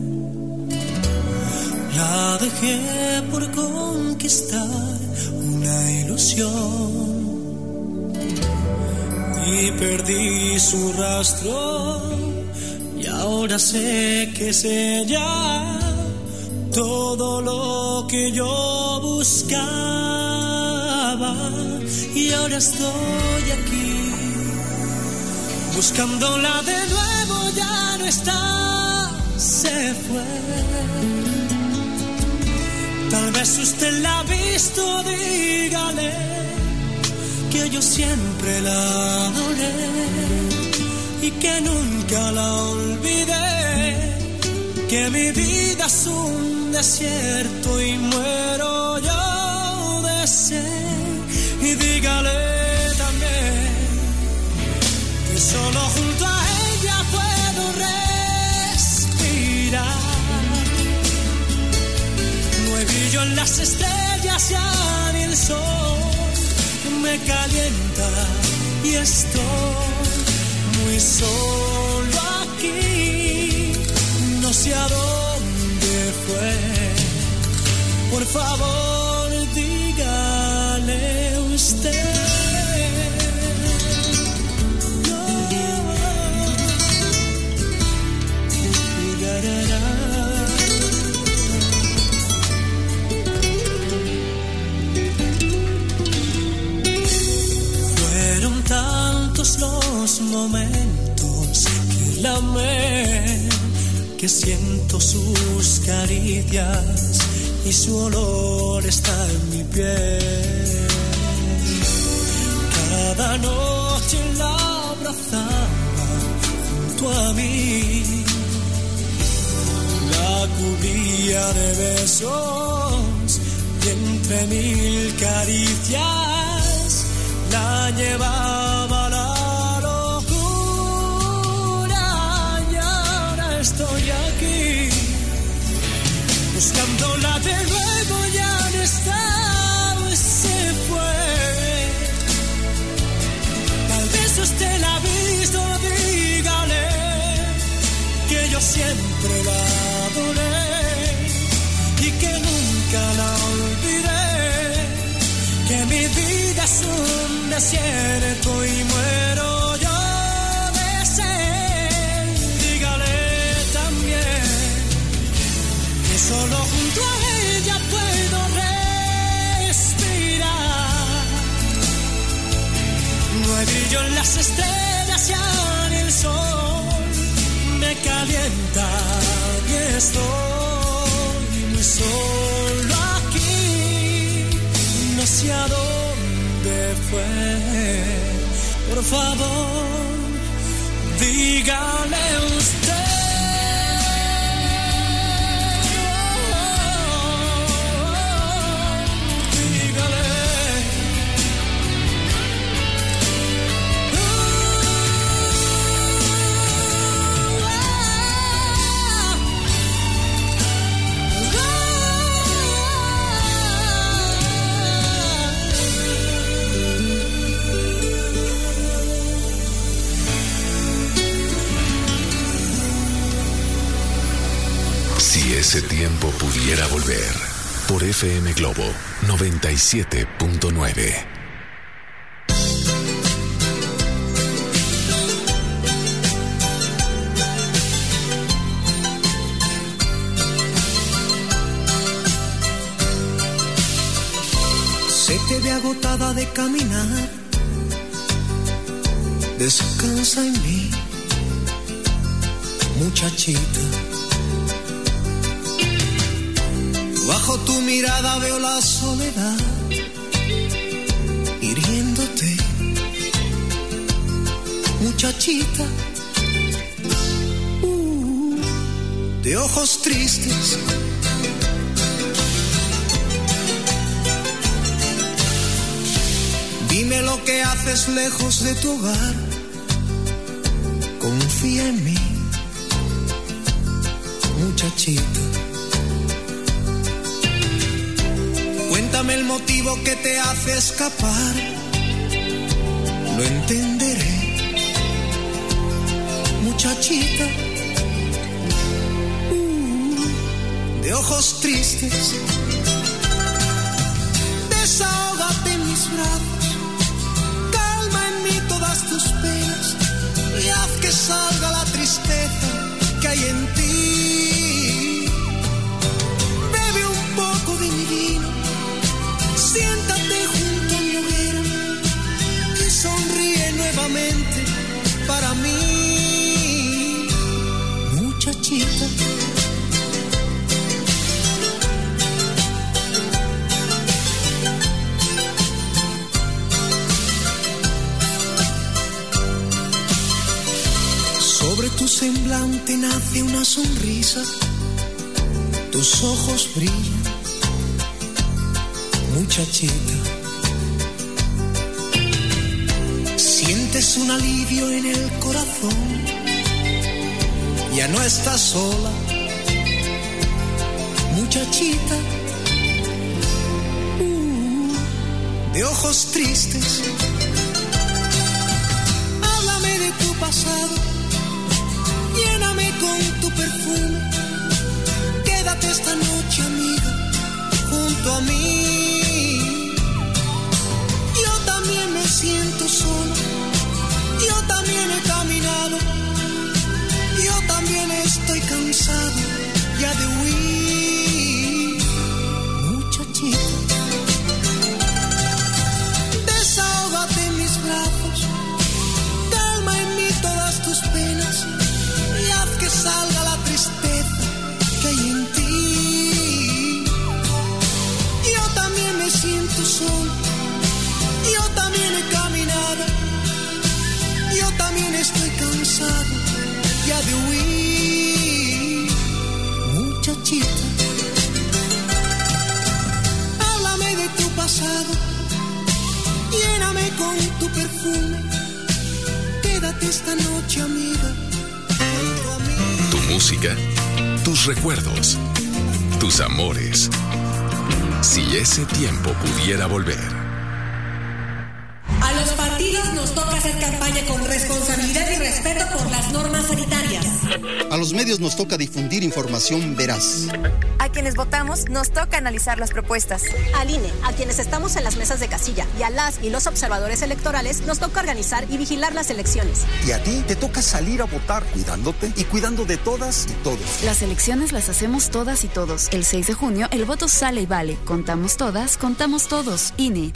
La dejé por conquistar una ilusión y perdí su rastro, y ahora sé que es ella todo lo que yo buscaba, y ahora estoy aquí buscándola de nuevo. Ya no está, se fue. Tal vez usted la ha visto, dígale que yo siempre la adoré y que nunca la olvidé, que mi vida es un desierto y muero yo de sed. Y dígale también que solo junto a ella puedo respirar. No hay brillo en las estrellas, ya ni el sol me calienta y estoy muy solo aquí. No sé a dónde fue. Por favor, dígale usted. Fueron tantos los momentos que la amé, que siento sus caricias y su olor está en mi piel. Cada noche la abrazaba junto a mí, la cubría de besos y entre mil caricias la llevaba a la locura. Y ahora estoy aquí buscándola de nuevo, ya no está, se fue. Tal vez usted la ha visto, dígale que yo siempre la adoré y que nunca la olvidé, que mi vida es un desierto y muero yo de sed. Dígale también que solo junto a ella puedo respirar. No hay brillo en las estrellas, ya ni el sol me calienta y estoy muy solo aquí. No sé a dónde fue. Por favor, dígale usted. Si ese tiempo pudiera volver. Por FM Globo 97.9. Se te ve agotada de caminar, descansa en mí, muchachita. Bajo tu mirada veo la soledad hiriéndote. muchachita, de ojos tristes. Dime lo que haces lejos de tu hogar, confía en mí, muchachita. Cuéntame el motivo que te hace escapar, lo entenderé, muchachita, de ojos tristes. Desahógate en mis brazos, calma en mí todas tus penas y haz que salga la tristeza que hay en ti. Bebe un poco de mi vino, siéntate junto a mi hoguera y sonríe nuevamente para mí, muchachita. Sobre tu semblante nace una sonrisa, tus ojos brillan, muchachita. Sientes un alivio en el corazón, ya no estás sola, muchachita, de ojos tristes. Háblame de tu pasado, lléname con tu perfume, quédate esta noche, amiga, junto a mí. Yo también me siento solo, yo también he caminado, yo también estoy cansado ya de huir, muchachita. Desahógate en mis brazos, calma en mí todas tus penas y haz que salga la tristeza que hay en ti. Yo también me siento solo, yo también he caminado, yo también estoy cansado ya de huir, muchachita. Háblame de tu pasado, lléname con tu perfume, quédate esta noche, amiga. Tu música, tus recuerdos, tus amores. Si ese tiempo pudiera volver. A los partidos nos toca hacer campaña con responsabilidad y respeto por las normas sanitarias. A los medios nos toca difundir información veraz. A quienes votamos nos toca analizar las propuestas. Al INE, a quienes estamos en las mesas de casilla, y a las y los observadores electorales nos toca organizar y vigilar las elecciones. Y a ti te toca salir a votar, cuidándote y cuidando de todas y todos. Las elecciones las hacemos todas y todos. El 6 de junio el voto sale y vale. Contamos todas, contamos todos. INE.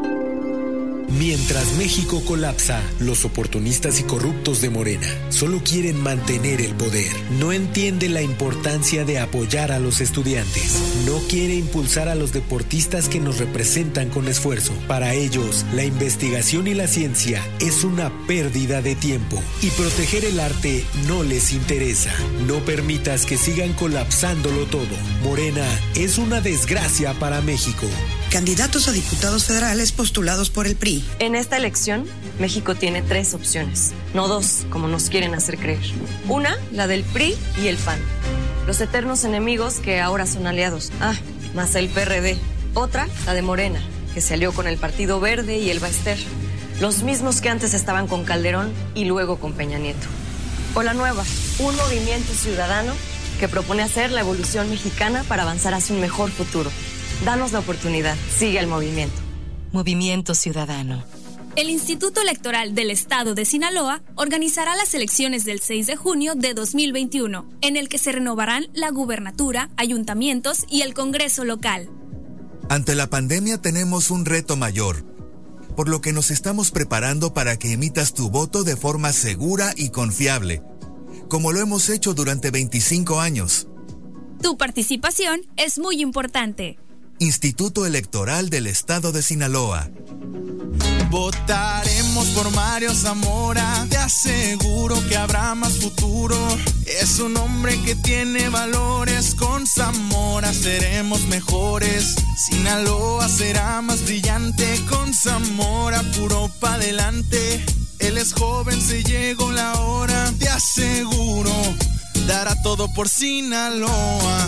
Mientras México colapsa, los oportunistas y corruptos de Morena solo quieren mantener el poder. No entiende la importancia de apoyar a los estudiantes. No quiere impulsar a los deportistas que nos representan con esfuerzo. Para ellos, la investigación y la ciencia es una pérdida de tiempo. Y proteger el arte no les interesa. No permitas que sigan colapsándolo todo. Morena es una desgracia para México. Candidatos a diputados federales postulados por el PRI. En esta elección, México tiene 3 opciones, no 2, como nos quieren hacer creer. Una, la del PRI y el PAN, los eternos enemigos que ahora son aliados. Más el PRD. Otra, la de Morena, que se alió con el Partido Verde y el Baester, los mismos que antes estaban con Calderón y luego con Peña Nieto. O la nueva, un movimiento ciudadano que propone hacer la evolución mexicana para avanzar hacia un mejor futuro. Danos la oportunidad. Sigue el movimiento. Movimiento Ciudadano. El Instituto Electoral del Estado de Sinaloa organizará las elecciones del 6 de junio de 2021, en el que se renovarán la gubernatura, ayuntamientos y el Congreso local. Ante la pandemia tenemos un reto mayor, por lo que nos estamos preparando para que emitas tu voto de forma segura y confiable, como lo hemos hecho durante 25 años. Tu participación es muy importante. Instituto Electoral del Estado de Sinaloa. Votaremos por Mario Zamora, te aseguro que habrá más futuro. Es un hombre que tiene valores, con Zamora seremos mejores. Sinaloa será más brillante, con Zamora puro pa' adelante. Él es joven, se llegó la hora, te aseguro, dará todo por Sinaloa.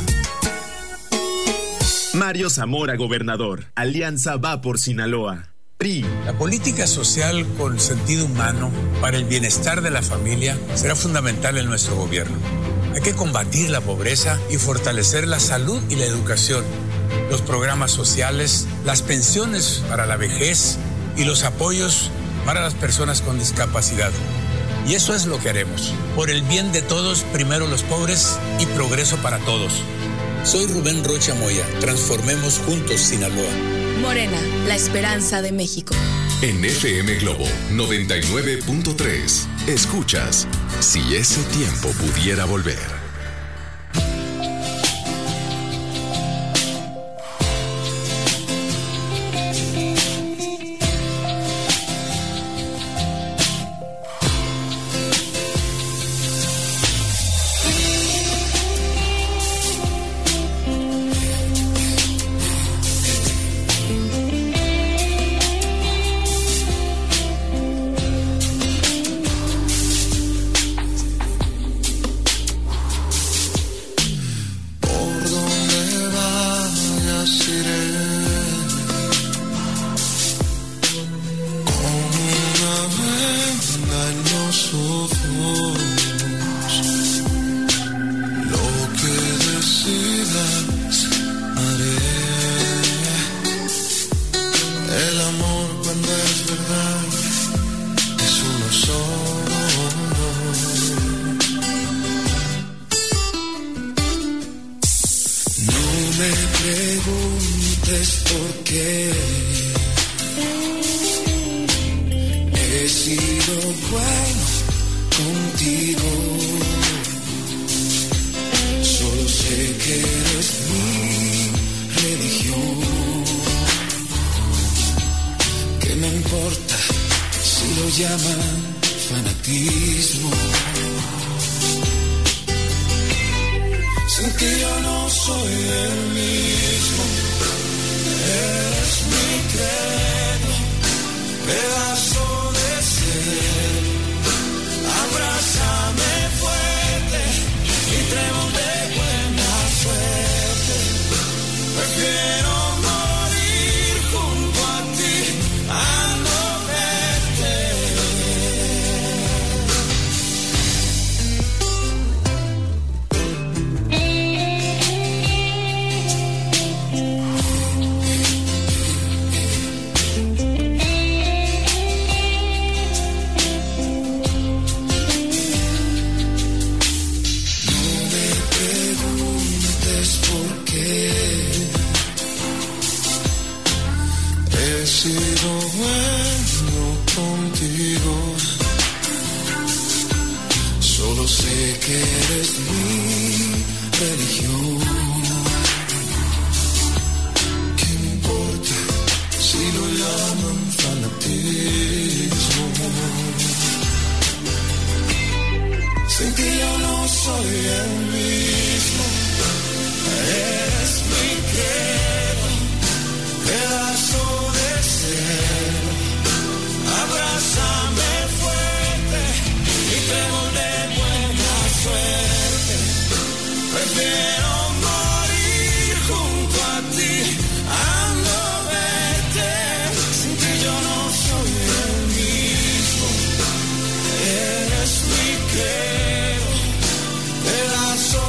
Mario Zamora, gobernador. Alianza va por Sinaloa. PRI. La política social con sentido humano para el bienestar de la familia será fundamental en nuestro gobierno. Hay que combatir la pobreza y fortalecer la salud y la educación, los programas sociales, las pensiones para la vejez y los apoyos para las personas con discapacidad. Y eso es lo que haremos. Por el bien de todos, primero los pobres y progreso para todos. Soy Rubén Rocha Moya. Transformemos juntos Sinaloa. Morena, la esperanza de México. En FM Globo 99.3, escuchas Si ese tiempo pudiera volver. Pedazo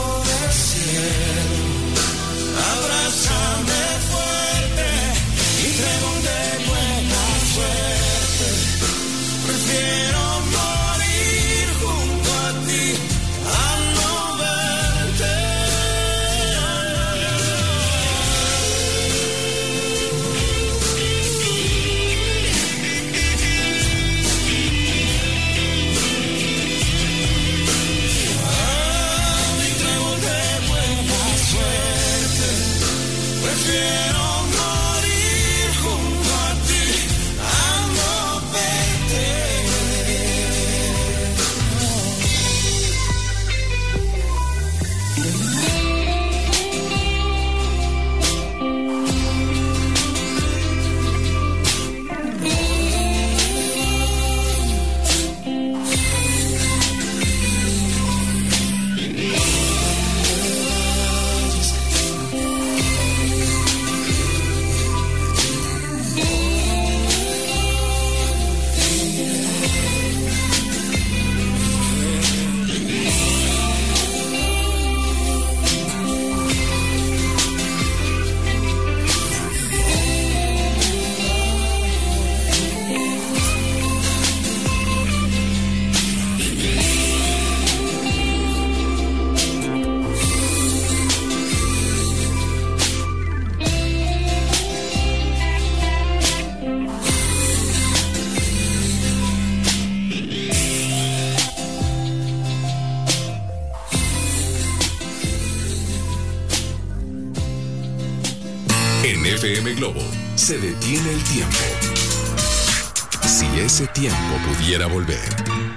FM Globo se detiene el tiempo. Si ese tiempo pudiera volver.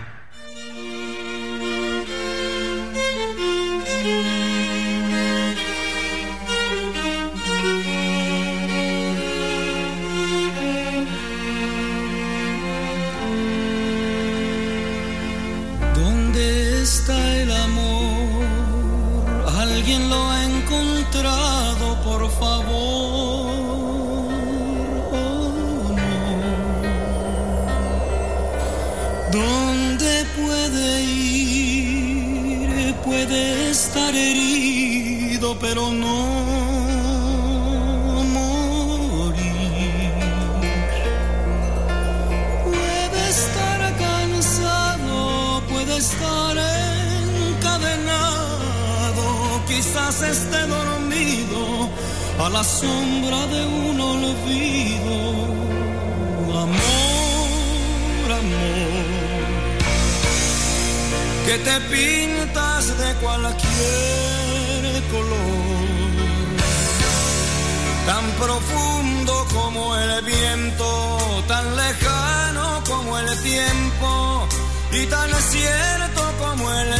¿Dónde está el amor? ¿Alguien lo ha encontrado, por favor? ¿Dónde puede ir? Puede estar herido, pero no morir. Puede estar cansado, puede estar encadenado, quizás esté dormido a la sombra de un olvido. Amor, amor, que te pintas de cualquier color, tan profundo como el viento, tan lejano como el tiempo y tan cierto como el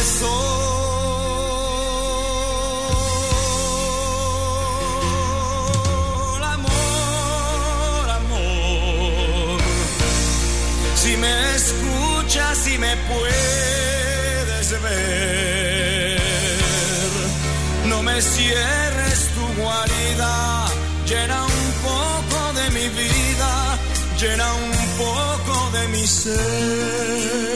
sol. Amor, amor, si me escuchas, si me puedes ver, no me cierres tu guarida, llena un poco de mi vida, llena un poco de mi ser.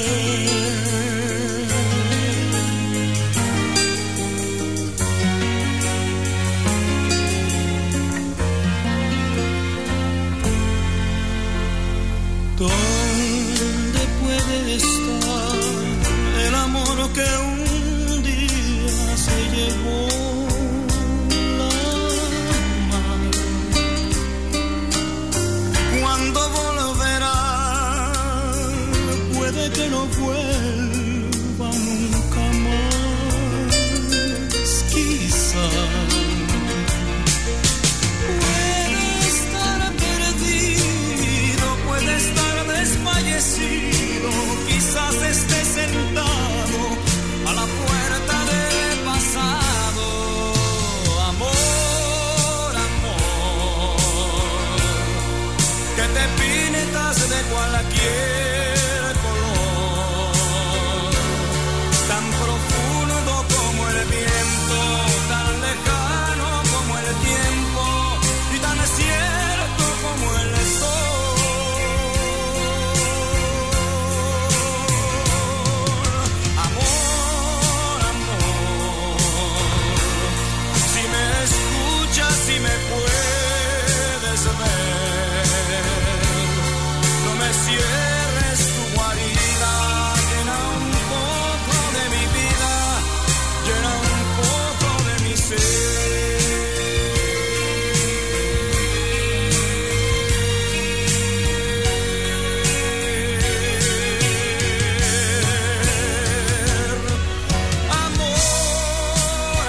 ¿Dónde puede estar el amor que un día se llevó la mar? ¿Cuándo volverá? Puede que no vuelva nunca más, quizás. Puede estar perdido, puede estar desfallecido, quizás esté sentado a la puerta del pasado. Amor, amor, que te pintas de cualquier color, tan profundo como el viento, tan lejano como el tiempo y tan cierto como el sol. Amor, amor, si me escuchas, si me puedes ver, no me cierres tu guarida, llena un poco de mi vida, llena un poco de mi ser. Amor,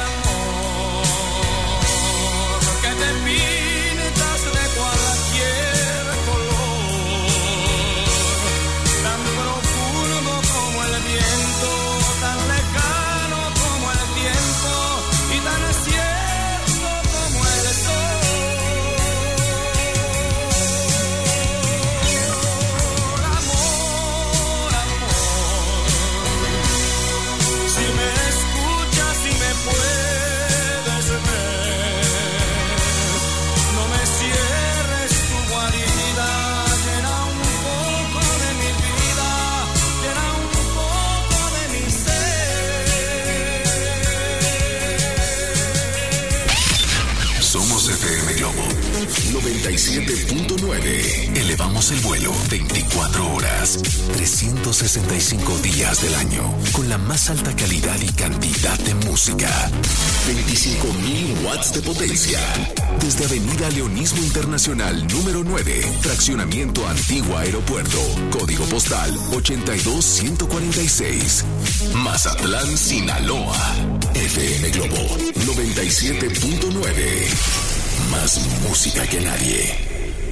amor, que te pintas de cualquier color, tan profundo como el viento, tan lejano como el tiempo y tan cierto como el sol. Amor, amor, si me escuchas, si me puedes ver, no me cierres tu guarida, llena un poco de mi vida, llena un poco de mi ser. Somos FM Globo 97.9. Elevamos el vuelo 24 horas, 365 días del año, con la más alta calidad y cantidad de música. 25.000 watts de potencia. Desde Avenida Leonismo Internacional número 9, Fraccionamiento Antigua Aeropuerto, código postal 82146. Mazatlán, Sinaloa. FM Globo 97.9. Más música que nadie.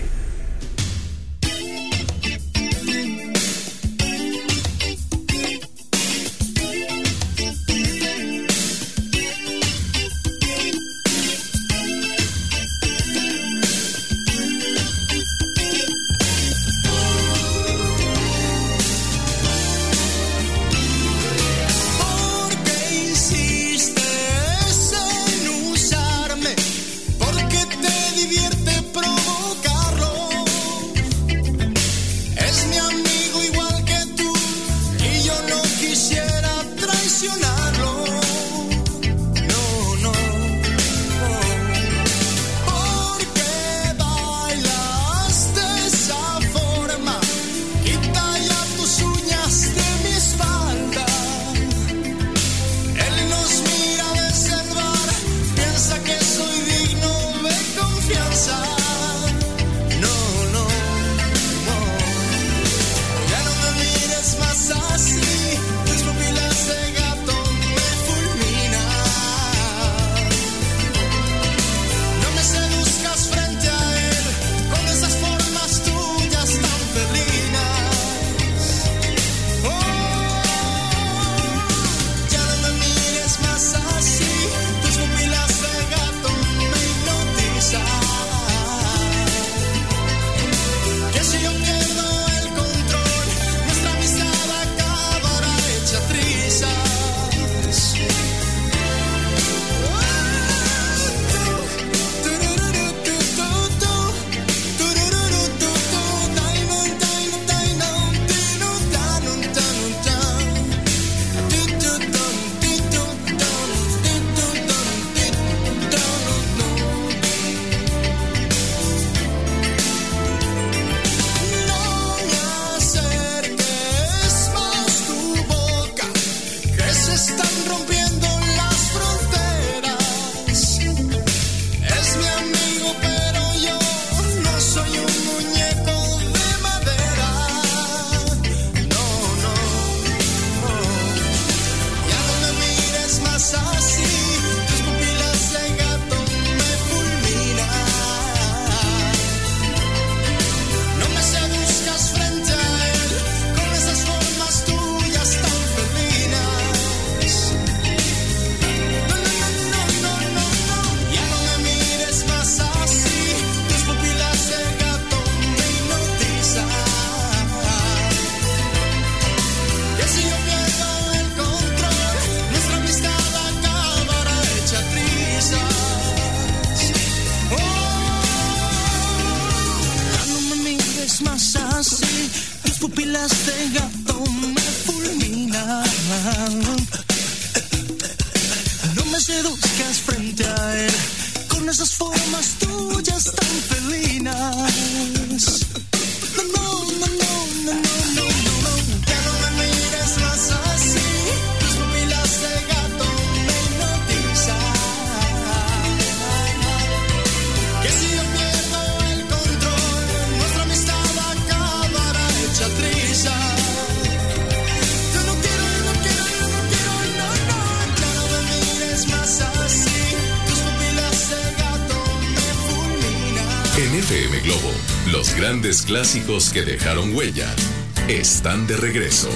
Grandes clásicos que dejaron huella están de regreso.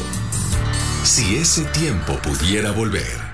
Si ese tiempo pudiera volver.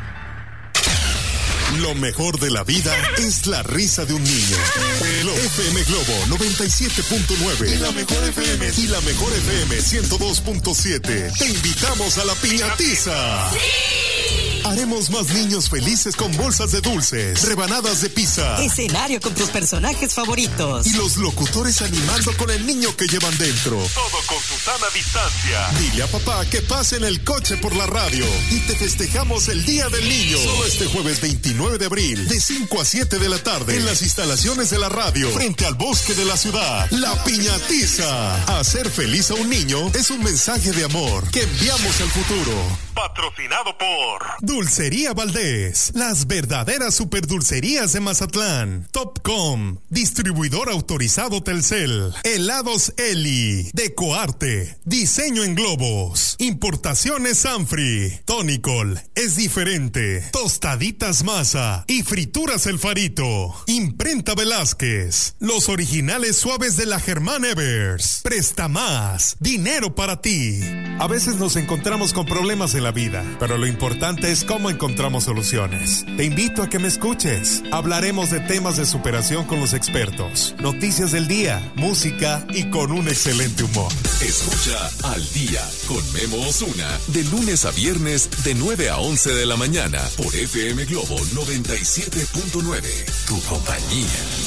Lo mejor de la vida es la risa de un niño. FM Globo 97.9 y la mejor FM 102.7. Te invitamos a la piñatiza. ¡Sí! Haremos más niños felices con bolsas de dulces, rebanadas de pizza, escenario con tus personajes favoritos y los locutores animando con el niño que llevan dentro. Todo con su sana distancia. Dile a papá que pase en el coche por la radio y te festejamos el Día del Niño. Solo este jueves 29 de abril, de 5 a 7 de la tarde, en las instalaciones de la radio, frente al bosque de la ciudad. La piñatiza. Hacer feliz a un niño es un mensaje de amor que enviamos al futuro. Patrocinado por Dulcería Valdés, las verdaderas superdulcerías de Mazatlán. Topcom, distribuidor autorizado Telcel. Helados Eli, Decoarte, diseño en globos. Importaciones Sanfri. Tonicol, es diferente. Tostaditas Masa y frituras El Farito. Imprenta Velázquez, los originales suaves de la Germán Evers. Presta Más, dinero para ti. A veces nos encontramos con problemas en la vida, pero lo importante es cómo encontramos soluciones. Te invito a que me escuches. Hablaremos de temas de superación con los expertos, noticias del día, música y con un excelente humor. Escucha Al Día con Memo Osuna de lunes a viernes de 9 a 11 de la mañana por FM Globo 97.9. Tu compañía.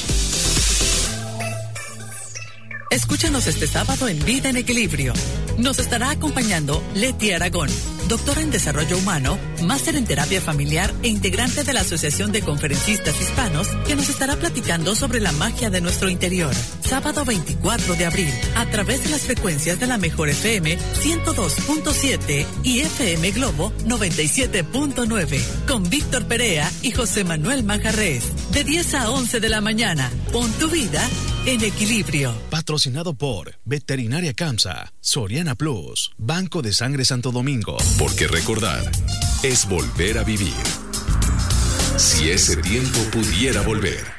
Escúchanos este sábado en Vida en Equilibrio. Nos estará acompañando Leti Aragón, doctora en Desarrollo Humano, máster en Terapia Familiar e integrante de la Asociación de Conferencistas Hispanos, que nos estará platicando sobre la magia de nuestro interior. Sábado 24 de abril, a través de las frecuencias de la Mejor FM 102.7 y FM Globo 97.9, con Víctor Perea y José Manuel Manjarrés, de 10 a 11 de la mañana. Pon tu vida en equilibrio. Patrocinado por Veterinaria Kamsa, Soriana Plus, Banco de Sangre Santo Domingo. Porque recordar es volver a vivir. Si ese tiempo pudiera volver.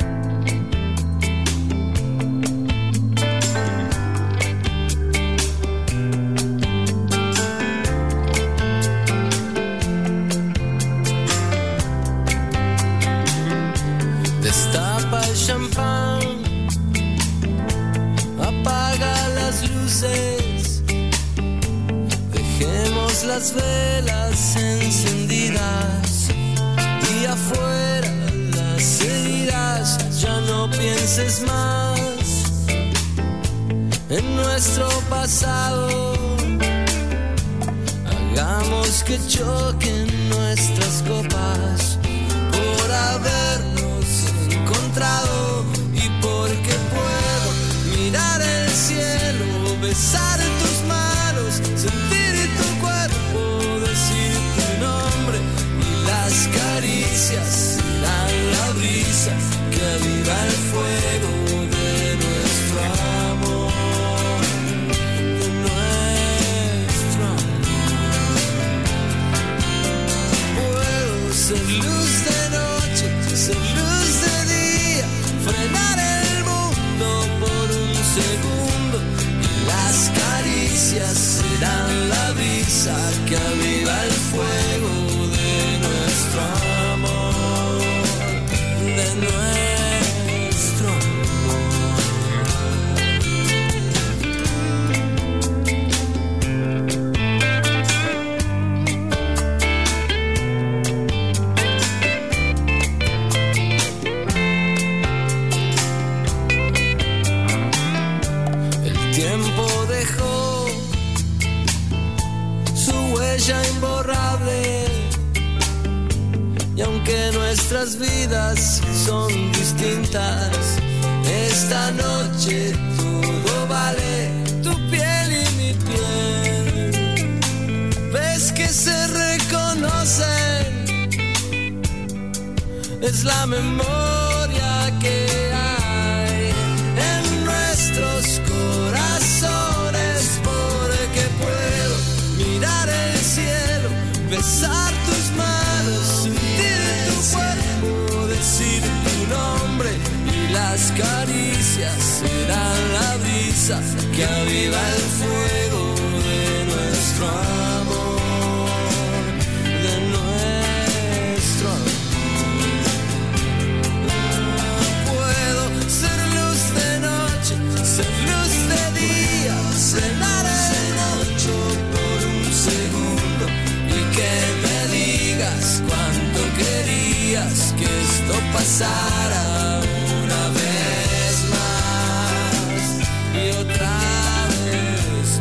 Destapa el champán, apaga las luces, dejemos las velas encendidas y afuera las heridas. Ya no pienses más en nuestro pasado, hagamos que choquen nuestras copas por habernos encontrado y porque puedo mirar el cielo, besar tus manos, sentir tu cuerpo, decir tu nombre y las caricias serán la brisa que aviva el fuego de nuestro amor, de nuestro amor. Puedo ser luz de noche, ser luz de día, frenar el mundo por un segundo y las caricias serán la brisa que aviva el fuego de nuestro amor, de nuestro amor. El tiempo dejó su huella imborrable y aunque nuestras vidas son distintas, esta noche todo vale, tu piel y mi piel. Ves que se reconocen, es la memoria que hay en nuestros corazones, porque puedo mirar el cielo, besar tus manos, sentir tu cuerpo, decir tu nombre y las caricias serán la brisa que aviva el fuego de nuestro amor, de nuestro amor. Puedo ser luz de noche, ser luz de día, cenar el noche por un segundo y que me digas cuánto querías que esto pasara una vez más y otra vez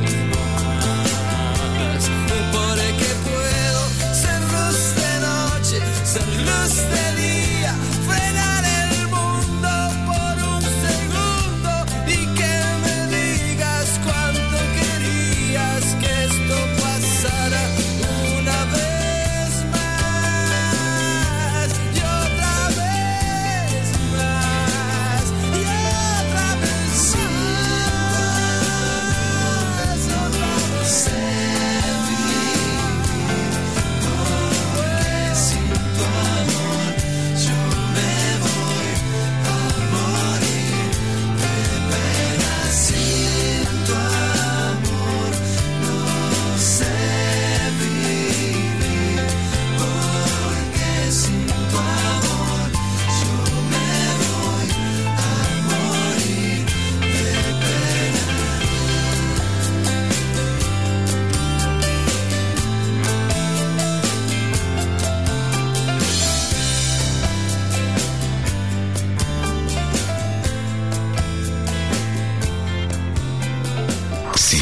más, porque puedo ser luz de noche, ser luz de día, frenar el mundo por un segundo y que me digas cuánto querías que esto pasara una vez más.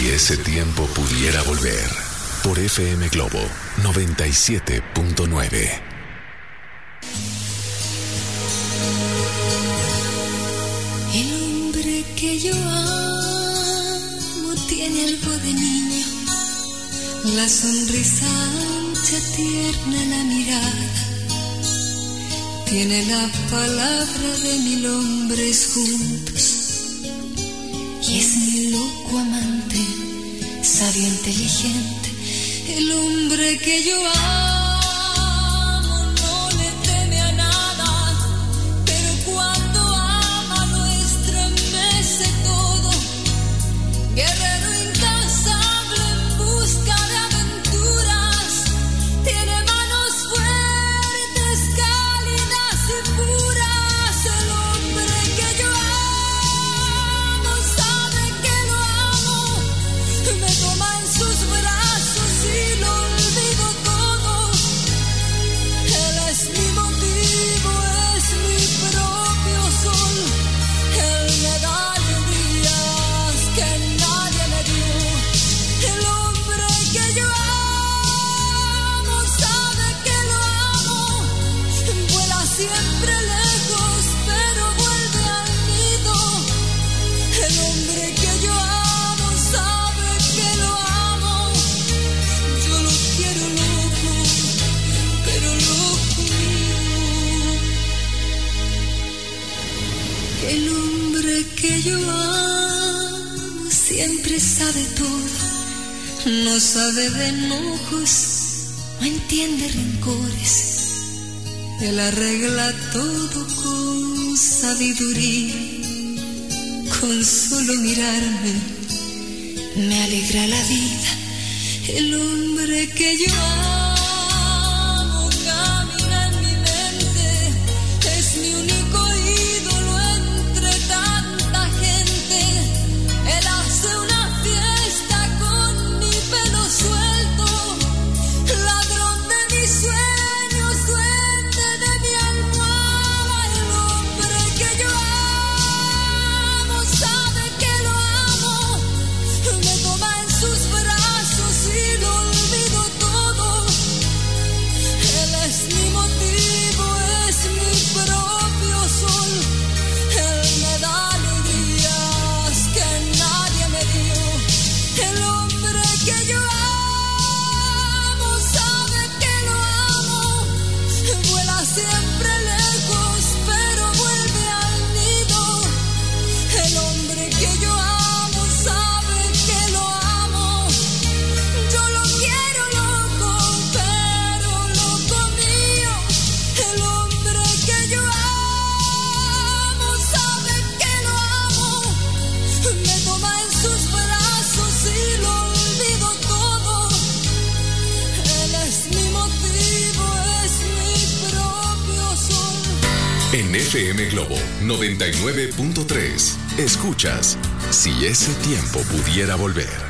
ese tiempo pudiera volver. Por FM Globo 97.9. El hombre que yo amo tiene algo de niño, la sonrisa ancha, tierna, la mirada. Tiene la palabra de 1000 hombres juntos y es mi loco amante, sabio, inteligente. El hombre que yo amo no le teme a nada, pero cuando ama lo estremece todo. Guerrero incansable en busca de aventuras, tiene manos fuertes, cálidas y puras. El hombre que yo amo sabe que lo amo, me toma en sus brazos y lo olvido todo. Él es mi motivo, es mi propio sol. Él me da alegrías que nadie me dio. El hombre que yo amo sabe que lo amo. Vuela siempre lejos, pero vuelve al nido. El hombre que yo amo sabe que lo amo. Yo lo quiero loco, pero loco mío. El hombre que yo amo siempre sabe todo, no sabe de enojos, no entiende rencores. Él arregla todo con sabiduría, con solo mirarme me alegra la vida. El hombre que yo amo camina en mi mente, es mi único ídolo entre tanta gente. Él hace una fiesta con mi pelo suelto, ladrón de mis sueños, duende de mi almohada. El hombre que yo amo sabe que lo amo, me toma en sus brazos y lo olvido todo. Él es mi motivo, es mi propio sol. Él me da alegrías que nadie me dio. El hombre que yo amo sabe que lo amo. Vuela siempre lejos, pero vuelve al nido. El hombre que yo amo sabe que lo amo. Yo lo quiero loco, pero loco mío. El hombre que yo amo sabe que lo amo. Me toma en sus brazos y lo olvido todo. Él es mi motivo, es mi propio sol. En FM Globo 99.3. Escuchas Si ese tiempo pudiera volver.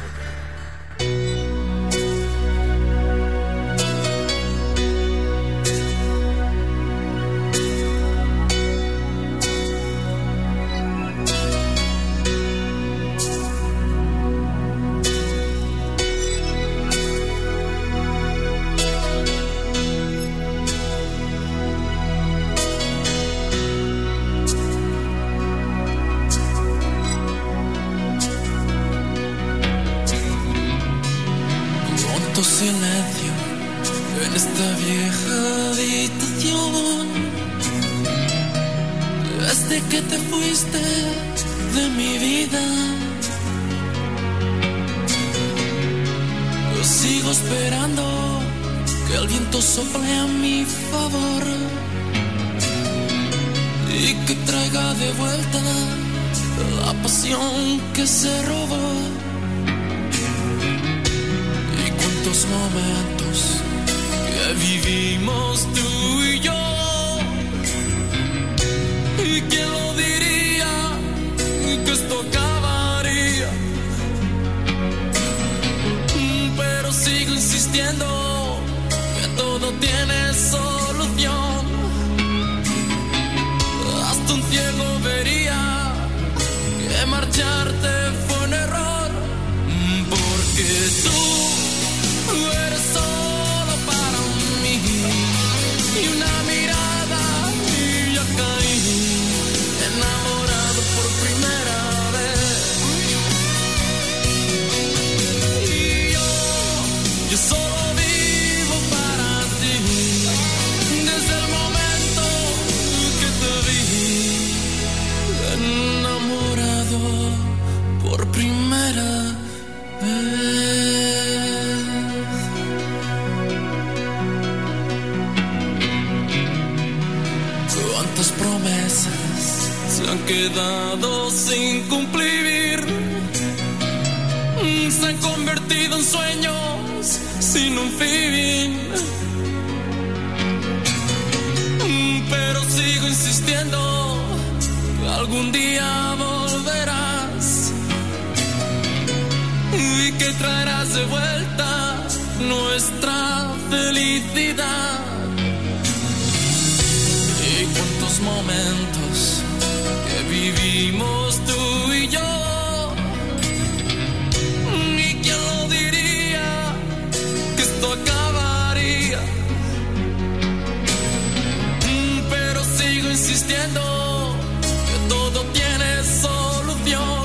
Cuánto silencio en esta vieja habitación. Desde que te fuiste de mi vida, yo sigo esperando que el viento sople a mi favor y que traiga de vuelta la pasión que se robó. Y cuántos momentos que vivimos tú y yo, y quién lo diría que esto acabaría. Pero sigo insistiendo que todo tiene solución. Hasta un ciego vería que marcharte fue un error. cuántas promesas se han quedado sin cumplir. Se han convertido en sueños sin un fin. Pero sigo insistiendo que algún día volverás y que traerás de vuelta nuestra felicidad. Y cuántos momentos que vivimos tú y yo. Acabaría, pero sigo insistiendo que todo tiene solución.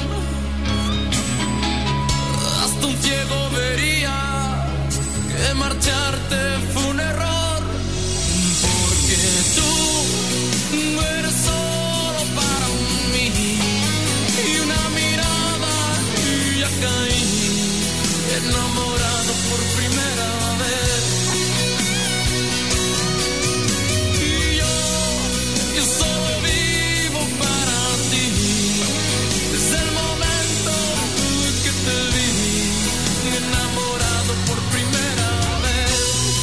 Hasta un ciego vería que marcharte fue un error, porque tú eres solo para mí y una mirada y ya caí enamorado por primera vez. Y yo solo vivo para ti. Desde el momento que te vi enamorado por primera vez.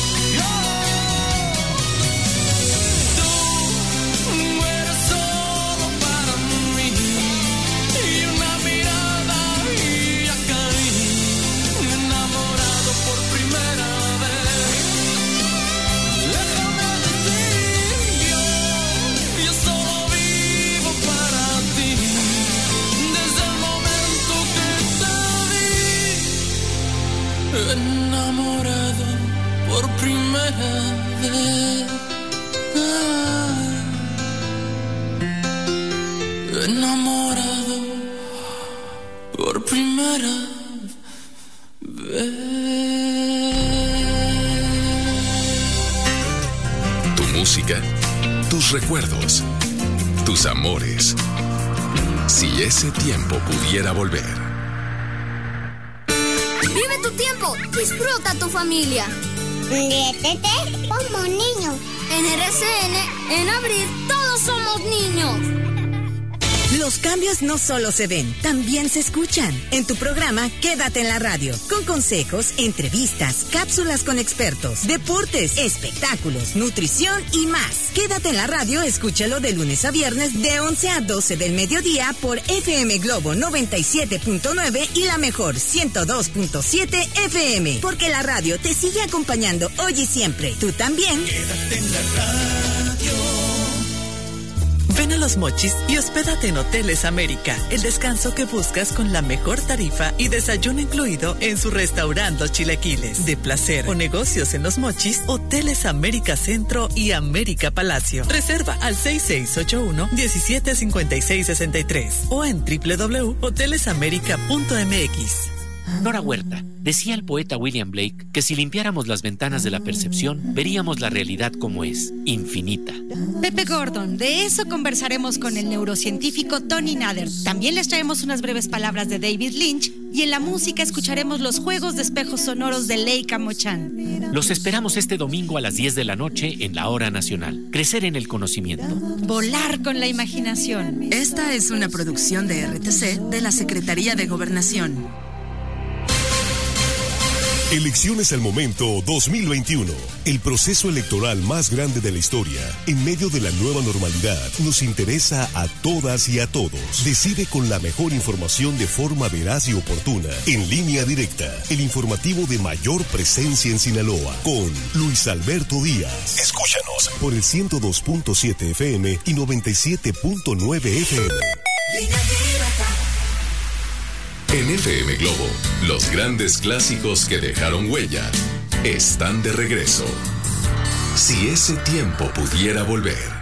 Tú eres solo para mí y una mirada y ya caí enamorado por primera vez. Déjame decir, yo solo vivo para ti. Desde el momento que te vi enamorado por primera vez. Enamorado por primera vez. Tu música, tus recuerdos, tus amores. Si ese tiempo pudiera volver. Vive tu tiempo, disfruta tu familia. Diviértete como niño. En RCN, en abril, todos somos niños. Los cambios no solo se ven, también se escuchan. En tu programa Quédate en la Radio, con consejos, entrevistas, cápsulas con expertos, deportes, espectáculos, nutrición y más. Quédate en la Radio, escúchalo de lunes a viernes de 11 a 12 del mediodía por FM Globo 97.9 y la mejor 102.7 FM. Porque la radio te sigue acompañando hoy y siempre. Tú también. Quédate en la radio. Ven a Los Mochis y hospédate en Hoteles América, el descanso que buscas con la mejor tarifa y desayuno incluido en su restaurante Los Chilaquiles. De placer o negocios en Los Mochis, Hoteles América Centro y América Palacio. Reserva al 6681-175663 o en www.hotelesamerica.mx. Nora Huerta, decía el poeta William Blake que si limpiáramos las ventanas de la percepción, veríamos la realidad como es, infinita. Pepe Gordon, de eso conversaremos con el neurocientífico Tony Nader. También les traemos unas breves palabras de David Lynch y en la música escucharemos los juegos de espejos sonoros de Leica Mochan. Los esperamos este domingo a las 10 de la noche en la Hora Nacional. Crecer en el conocimiento. Volar con la imaginación. Esta es una producción de RTC de la Secretaría de Gobernación. Elecciones al Momento 2021. El proceso electoral más grande de la historia. En medio de la nueva normalidad, nos interesa a todas y a todos. Decide con la mejor información de forma veraz y oportuna. En línea directa. El informativo de mayor presencia en Sinaloa. Con Luis Alberto Díaz. Escúchanos por el 102.7 FM y 97.9 FM. En FM Globo, los grandes clásicos que dejaron huella están de regreso. Si ese tiempo pudiera volver.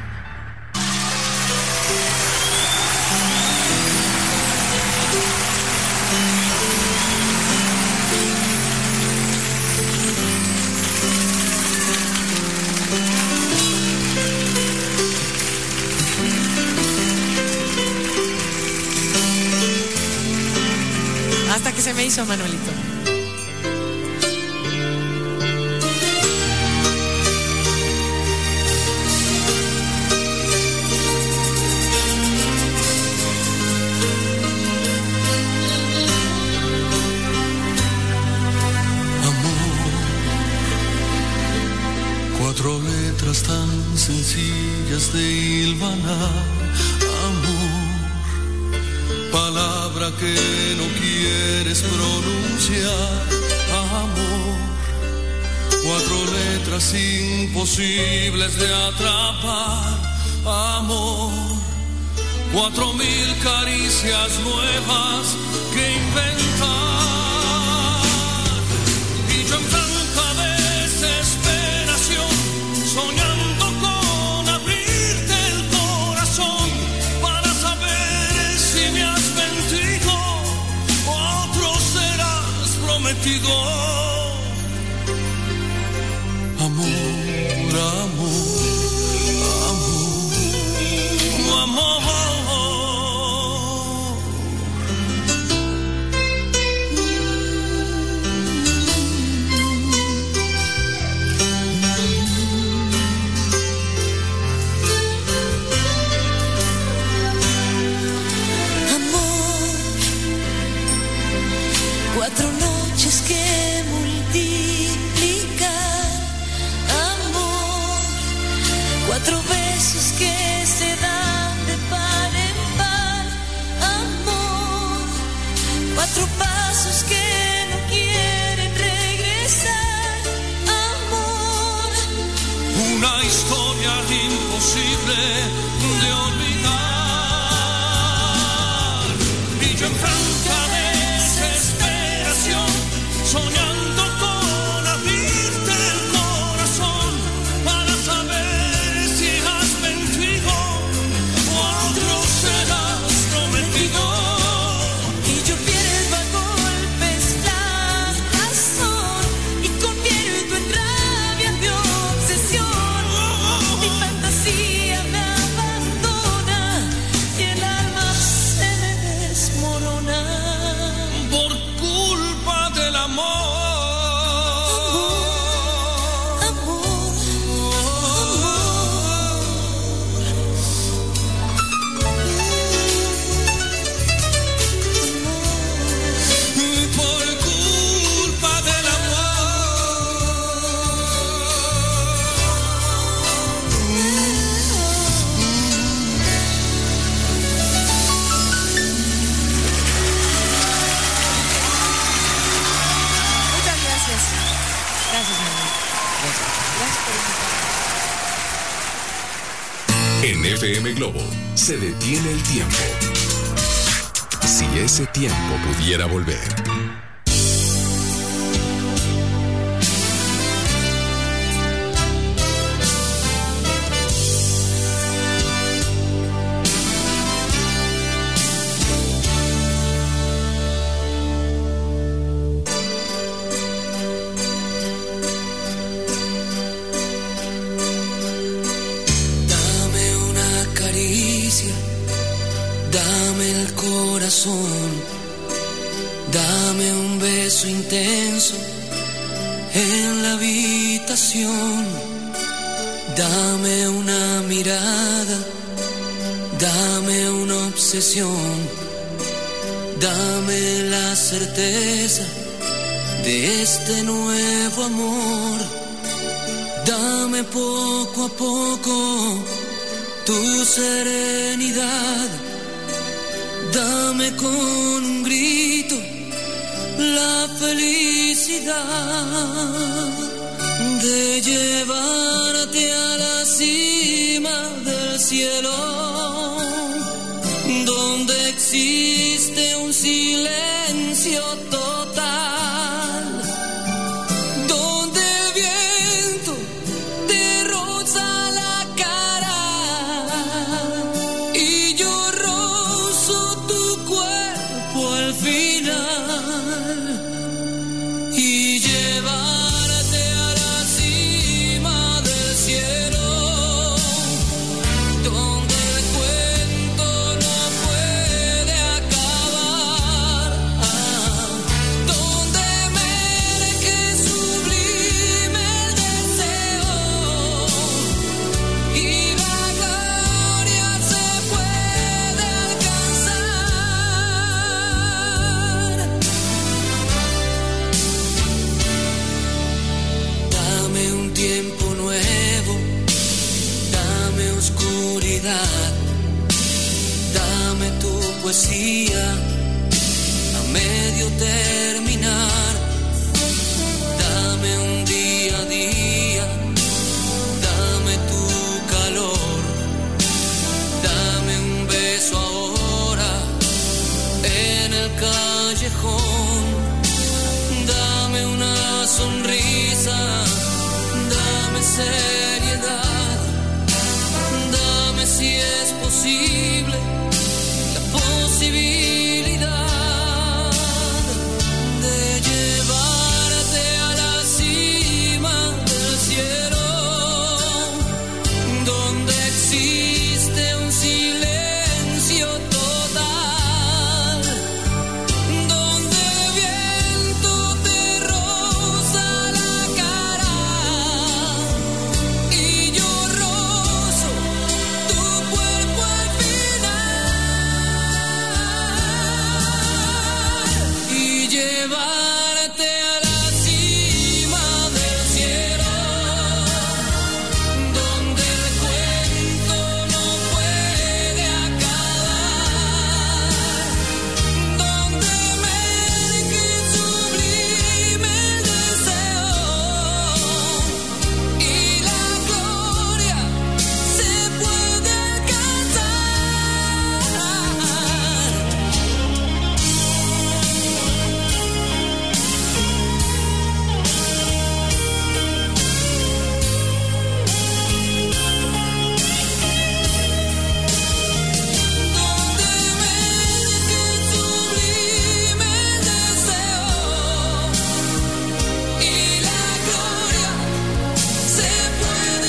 Hasta que se me hizo, Manuelito. sencillas de hilvanar, amor, palabra que no quieres pronunciar, amor, 4 letras imposibles de atrapar, amor, 4000 caricias nuevas que inventar, y yo en franca desesperación, soñando con abrirte el corazón para saber si me has mentido o a otro serás prometido. Amor, amor, amor, amor. Cuatro noches que multiplican, amor, 4 besos que se dan de par en par, amor, 4 pasos que no quieren regresar, amor, una historia imposible de olvidar, y yo en franca desesperación, soñando con abrirte el corazón para saber si has mentido o a otro serás prometido. y yo pierdo a golpes la razón y convierto en rabia mi obsesión, mi fantasía me abandona y el alma se me desmorona Por culpa del amor. Por culpa del Muchas gracias. Gracias, mi amor. Gracias por En FM Globo se detiene el tiempo. Si ese tiempo pudiera volver. Dame una caricia, dame el corazón, dame un beso intenso en la habitación, dame una mirada, dame una obsesión, dame la certeza de este nuevo amor. Dame poco a poco tu serenidad, dame con un grito la felicidad de llevarte a la cima del cielo, donde existe un silencio total, donde el viento te roza la cara y yo rozo tu cuerpo al final, y llevarte a la cima del cielo, donde el cuerpo oscuridad. Dame tu poesía a medio terminar. Dame un día a día. Dame tu calor. Dame un beso ahora en el callejón. Dame una sonrisa. Dame seriedad. Dame si es posible la posibilidad de llevarte a la cima del cielo, donde existe un silencio total, donde el viento te roza la cara y yo rozo tu cuerpo al final, y llevarte a la cima del cielo, donde el cuento no puede acabar, donde emerge sublime el deseo y la gloria se puede alcanzar. Donde emerge sublime el deseo y la gloria se puede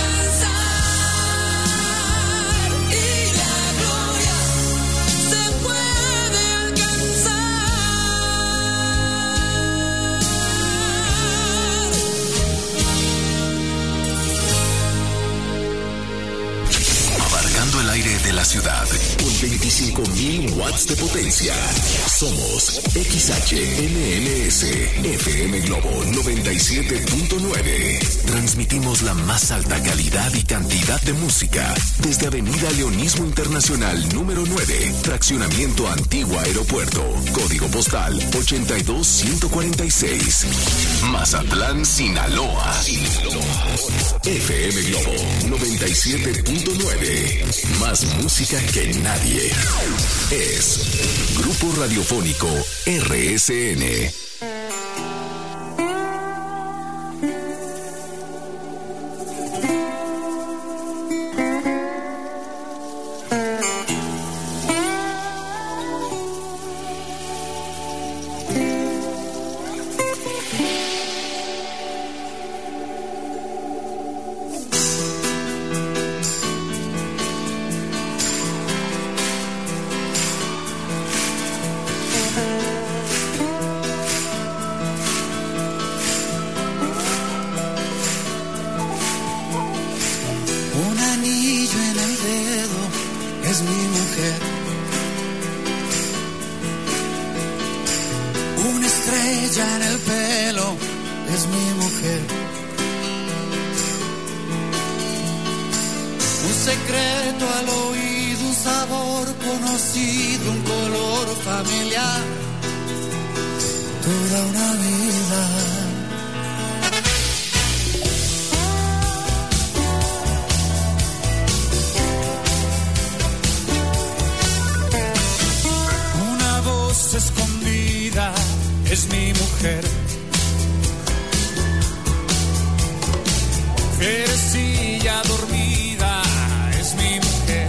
alcanzar, y la gloria se puede Abarcando el aire de la ciudad con 25.000 watts de potencia. Somos XHNNS FM Globo 97.9. Transmitimos la más alta calidad y cantidad de música desde Avenida Leonismo Internacional número 9, Fraccionamiento Antiguo Aeropuerto, código postal 82146, Mazatlán, Sinaloa. FM Globo 97.9. Más música que nadie. Es Grupo Radiofónico RSN. Un anillo en el dedo es mi mujer. Una estrella en el pelo es mi mujer. Un secreto al oído, un sabor conocido, un color familiar. Toda una vida. Escondida es mi mujer. Fierecilla dormida es mi mujer.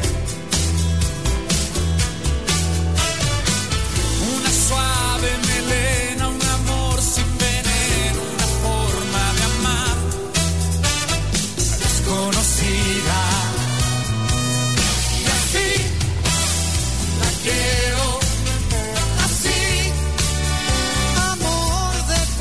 Una suave melena, un amor sin veneno, una forma de amar desconocida. Y así la quiero. Amor de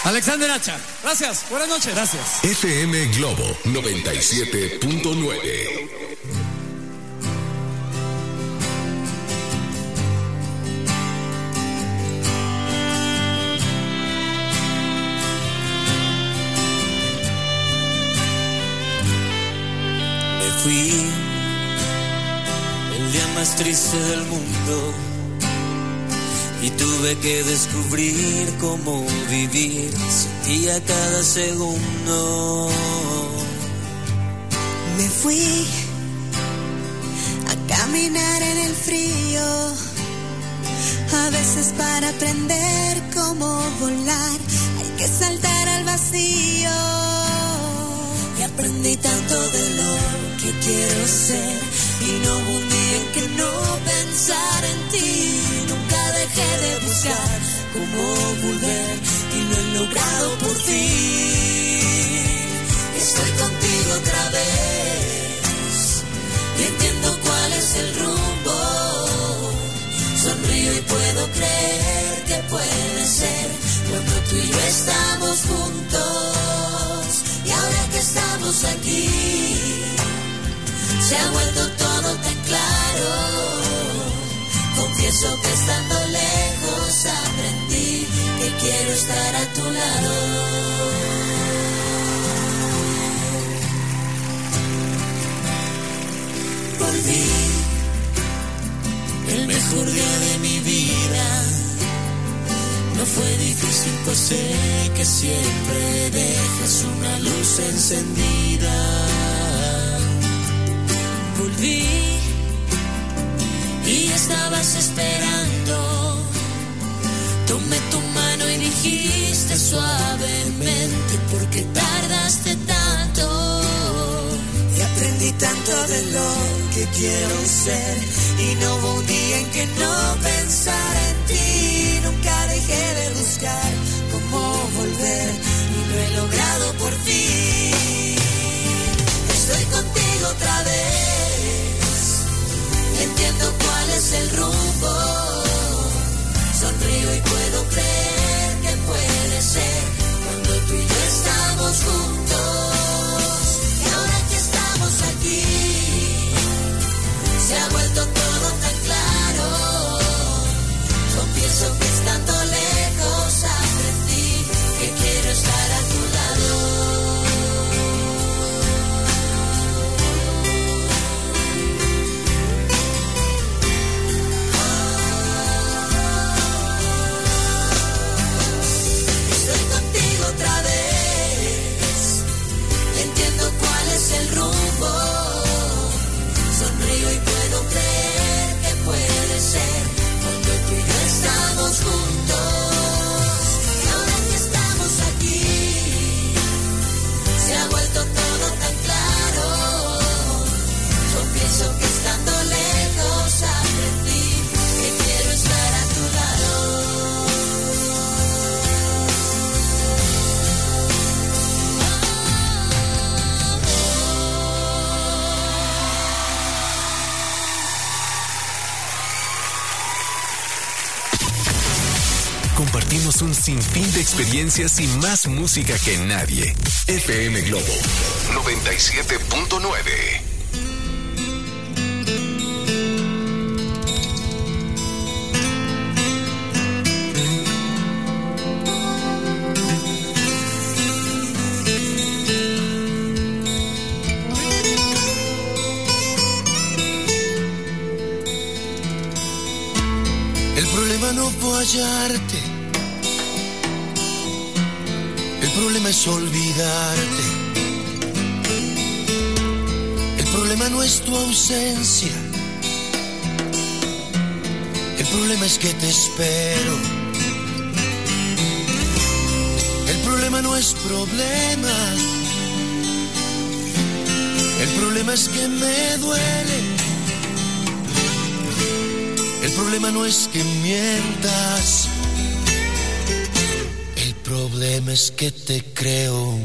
Alexander Hacha. Gracias. Buenas noches. Gracias. FM Globo 97.9. Fui el día más triste del mundo y tuve que descubrir cómo vivir. Sentía cada segundo. Me fui a caminar en el frío, a veces para aprender cómo volar hay que saltar al vacío. Y aprendí tanto de lo que quiero ser y no hubo un día en que no pensar en ti. Nunca dejé de buscar cómo volver y lo he logrado por ti. Estoy contigo otra vez y entiendo cuál es el rumbo. Sonrío y puedo creer que puede ser cuando tú y yo estamos juntos. Y ahora que estamos aquí, se ha vuelto todo tan claro. Confieso que estando lejos aprendí que quiero estar a tu lado. Volví, el mejor día de mi vida. No fue difícil, pues sé que siempre dejas una luz encendida. Volví y estabas esperando. Tomé tu mano y dijiste suavemente, ¿por qué tardaste tanto? Y aprendí tanto de lo que quiero ser y no hubo un día en que no pensara en ti. Nunca dejé de buscar cómo volver y lo he logrado por fin. Estoy contigo otra vez, entiendo cuál es el rumbo. Sonrío y puedo creer que puede ser cuando tú y yo estamos juntos. Y ahora que estamos aquí, se ha vuelto todo tan claro. Confieso que estando lejos aprendí que quiero estar a tu lado. Estoy contigo otra vez, entiendo cuál es el rumbo. Sonrío y puedo creer que puede ser cuando tú y yo estamos juntos. Y ahora que estamos aquí, se ha vuelto todo tan claro. Confieso que estando lejos aprendí que quiero estar a tu lado. Compartimos un sinfín de experiencias y más música que nadie. FM Globo 97.9. El problema no fue hallarte, el problema es olvidarte. El problema no es tu ausencia, el problema es que te espero. El problema no es problema, el problema es que me duele. El problema no es que mientas, el problema es que te creo.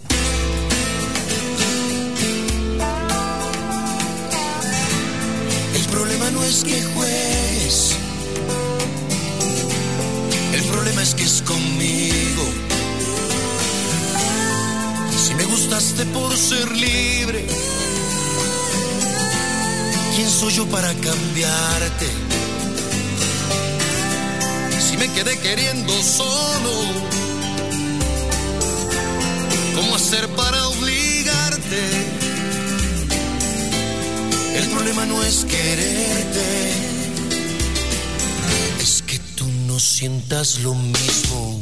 El problema no es que juegues, el problema es que es conmigo. pagaste por ser libre. ¿Quién soy yo para cambiarte? Si me quedé queriendo solo, ¿cómo hacer para obligarte? El problema no es quererte, es que tú no sientas lo mismo.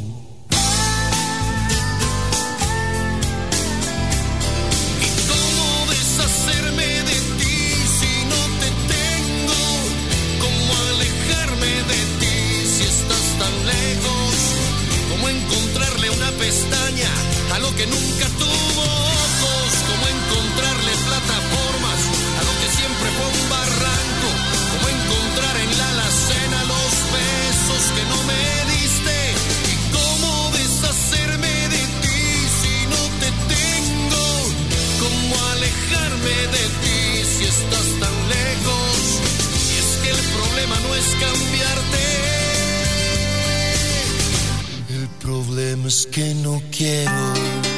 Pestaña a lo que nunca tuvo ojos, como encontrarle plataformas a lo que siempre fue un barranco, como encontrar en la alacena los besos que no me diste, y cómo deshacerme de ti si no te tengo, cómo alejarme de ti si estás tan lejos, y es que el problema no es cambiarte. El problema es que no quiero.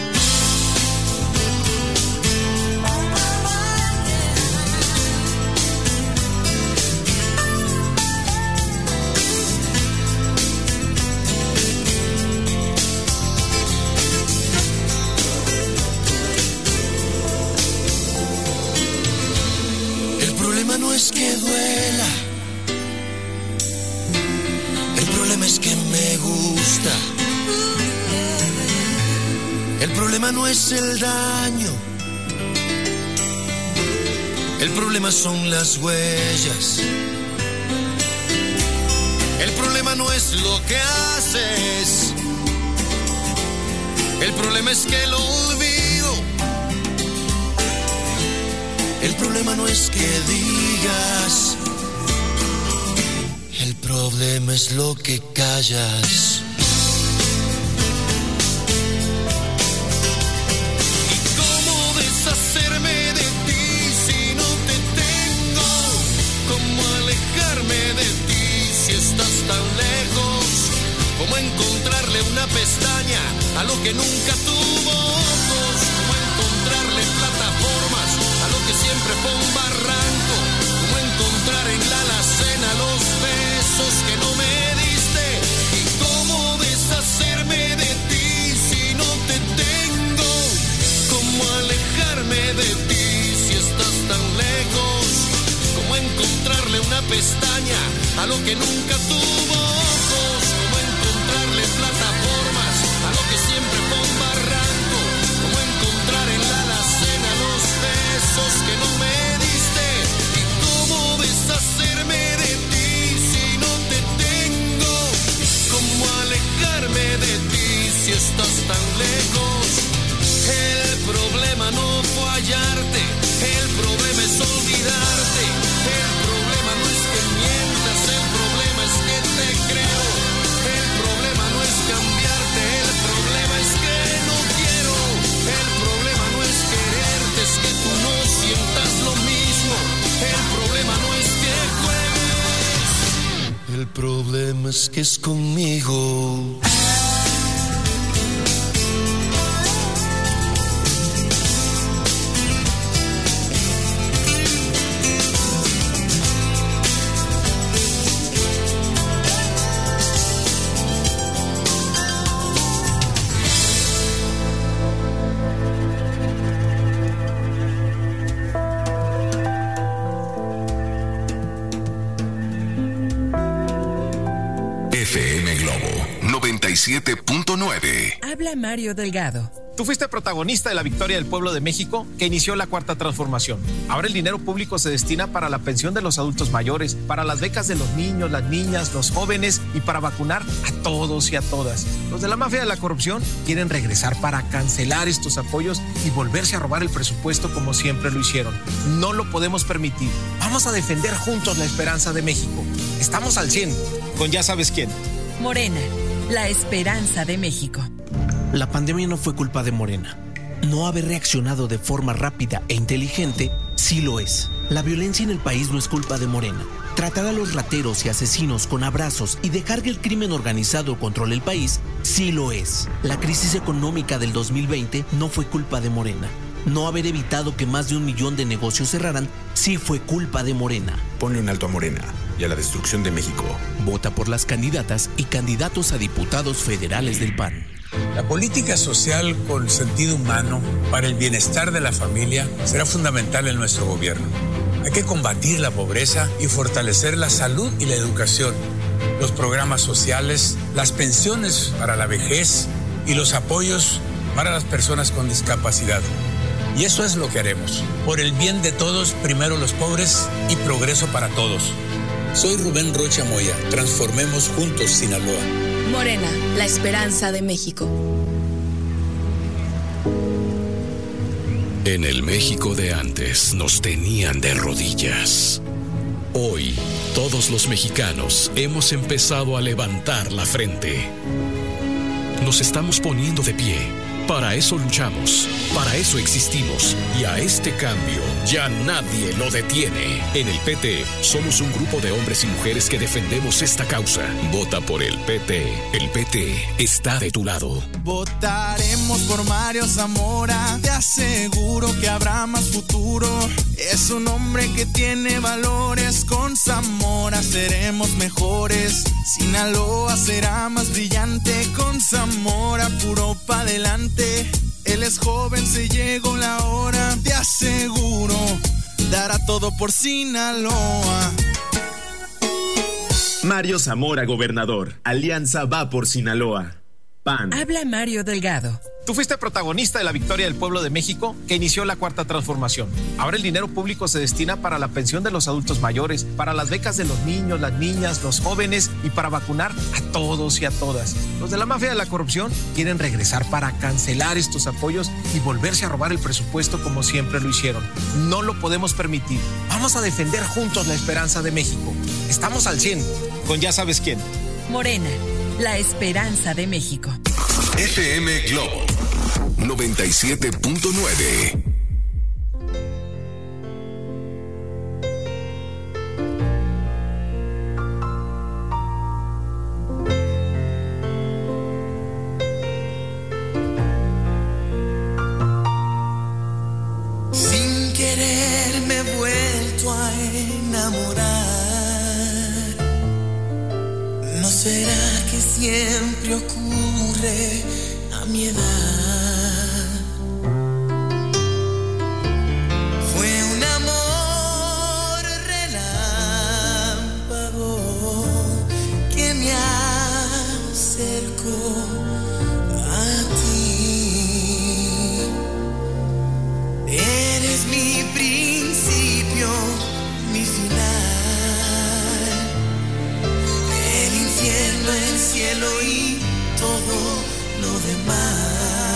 El problema no es que duela. El problema es que me gusta. El problema no es el daño, el problema son las huellas. El problema no es lo que haces, el problema es que lo olvido. El problema no es que digas, el problema es lo que callas. Cómo encontrarle una pestaña a lo que nunca tuvo ojos, cómo encontrarle plataformas a lo que siempre fue un barranco, cómo encontrar en la alacena los besos que no me diste, y cómo deshacerme de ti si no te tengo, cómo alejarme de ti si estás tan lejos, cómo encontrarle una pestaña a lo que nunca tuvo ojos, encontrarle plataformas a lo que siempre fue un barranco, como encontrar en la alacena los besos que no me diste, y cómo deshacerme de ti si no te tengo, cómo alejarme de ti si estás tan lejos. El problema no fue hallarte, el problema es olvidarte, el problema no es que mientas, el problema es que te creo. El problema no es cambiarte, el problema es que no quiero. El problema no es quererte, es que tú no sientas lo mismo. El problema no es que juegues, el problema es que es conmigo. FM Globo 97.9. Habla Mario Delgado. Tú fuiste protagonista de la victoria del pueblo de México que inició la Cuarta Transformación. Ahora el dinero público se destina para la pensión de los adultos mayores, para las becas de los niños, las niñas, los jóvenes y para vacunar a todos y a todas. Los de la mafia de la corrupción quieren regresar para cancelar estos apoyos y volverse a robar el presupuesto como siempre lo hicieron. No lo podemos permitir. Vamos a defender juntos la esperanza de México. Estamos al 100 con ya sabes quién. Morena, la esperanza de México. La pandemia no fue culpa de Morena. No haber reaccionado de forma rápida e inteligente sí lo es. La violencia en el país no es culpa de Morena. Tratar a los rateros y asesinos con abrazos y dejar que el crimen organizado controle el país, sí lo es. La crisis económica del 2020 no fue culpa de Morena. No haber evitado que más de 1 millón de negocios cerraran, sí fue culpa de Morena. Ponle un alto a Morena y a la destrucción de México. Vota por las candidatas y candidatos a diputados federales del PAN. La política social con sentido humano para el bienestar de la familia será fundamental en nuestro gobierno. Hay que combatir la pobreza y fortalecer la salud y la educación, los programas sociales, las pensiones para la vejez y los apoyos para las personas con discapacidad. Y eso es lo que haremos. Por el bien de todos, primero los pobres y progreso para todos. Soy Rubén Rocha Moya. Transformemos juntos Sinaloa. Morena, la esperanza de México. En el México de antes nos tenían de rodillas. Hoy, todos los mexicanos hemos empezado a levantar la frente. Nos estamos poniendo de pie. Para eso luchamos, para eso existimos, y a este cambio ya nadie lo detiene. En el PT somos un grupo de hombres y mujeres que defendemos esta causa. Vota por el PT. El PT está de tu lado. Votaremos por Mario Zamora. Te aseguro que habrá más futuro. Es un hombre que tiene valores. Con Zamora seremos mejores. Sinaloa será más brillante. Con Zamora puro pa' adelante. Él es joven, se llegó la hora. Te aseguro, dará todo por Sinaloa. Mario Zamora, gobernador. Alianza va por Sinaloa. PAN. Habla Mario Delgado. Tú fuiste protagonista de la victoria del pueblo de México que inició la Cuarta Transformación. Ahora el dinero público se destina para la pensión de los adultos mayores, para las becas de los niños, las niñas, los jóvenes y para vacunar a todos y a todas. Los de la mafia de la corrupción quieren regresar para cancelar estos apoyos y volverse a robar el presupuesto como siempre lo hicieron. No lo podemos permitir. Vamos a defender juntos la esperanza de México. Estamos al 100 con ya sabes quién. Morena, la esperanza de México. FM Globo 97.9. Sin querer me he vuelto a enamorar. ¿No será que siempre ocurre a mi edad? Fue un amor relámpago que me acercó a ti. Eres mi principio, mi final, el infierno, el cielo y todo lo demás.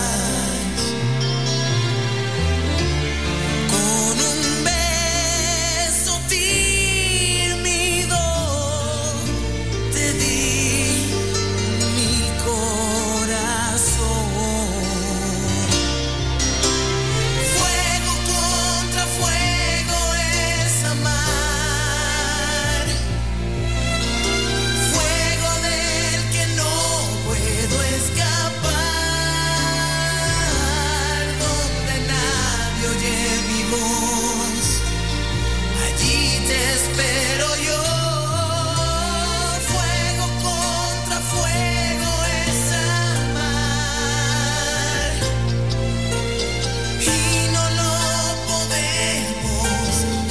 Con un beso tímido te di mi corazón. Fuego contra fuego es amar. Fuego del que no puedo escapar, donde nadie oye mi voz, allí te espero yo. Fuego contra fuego es amar, y no lo podemos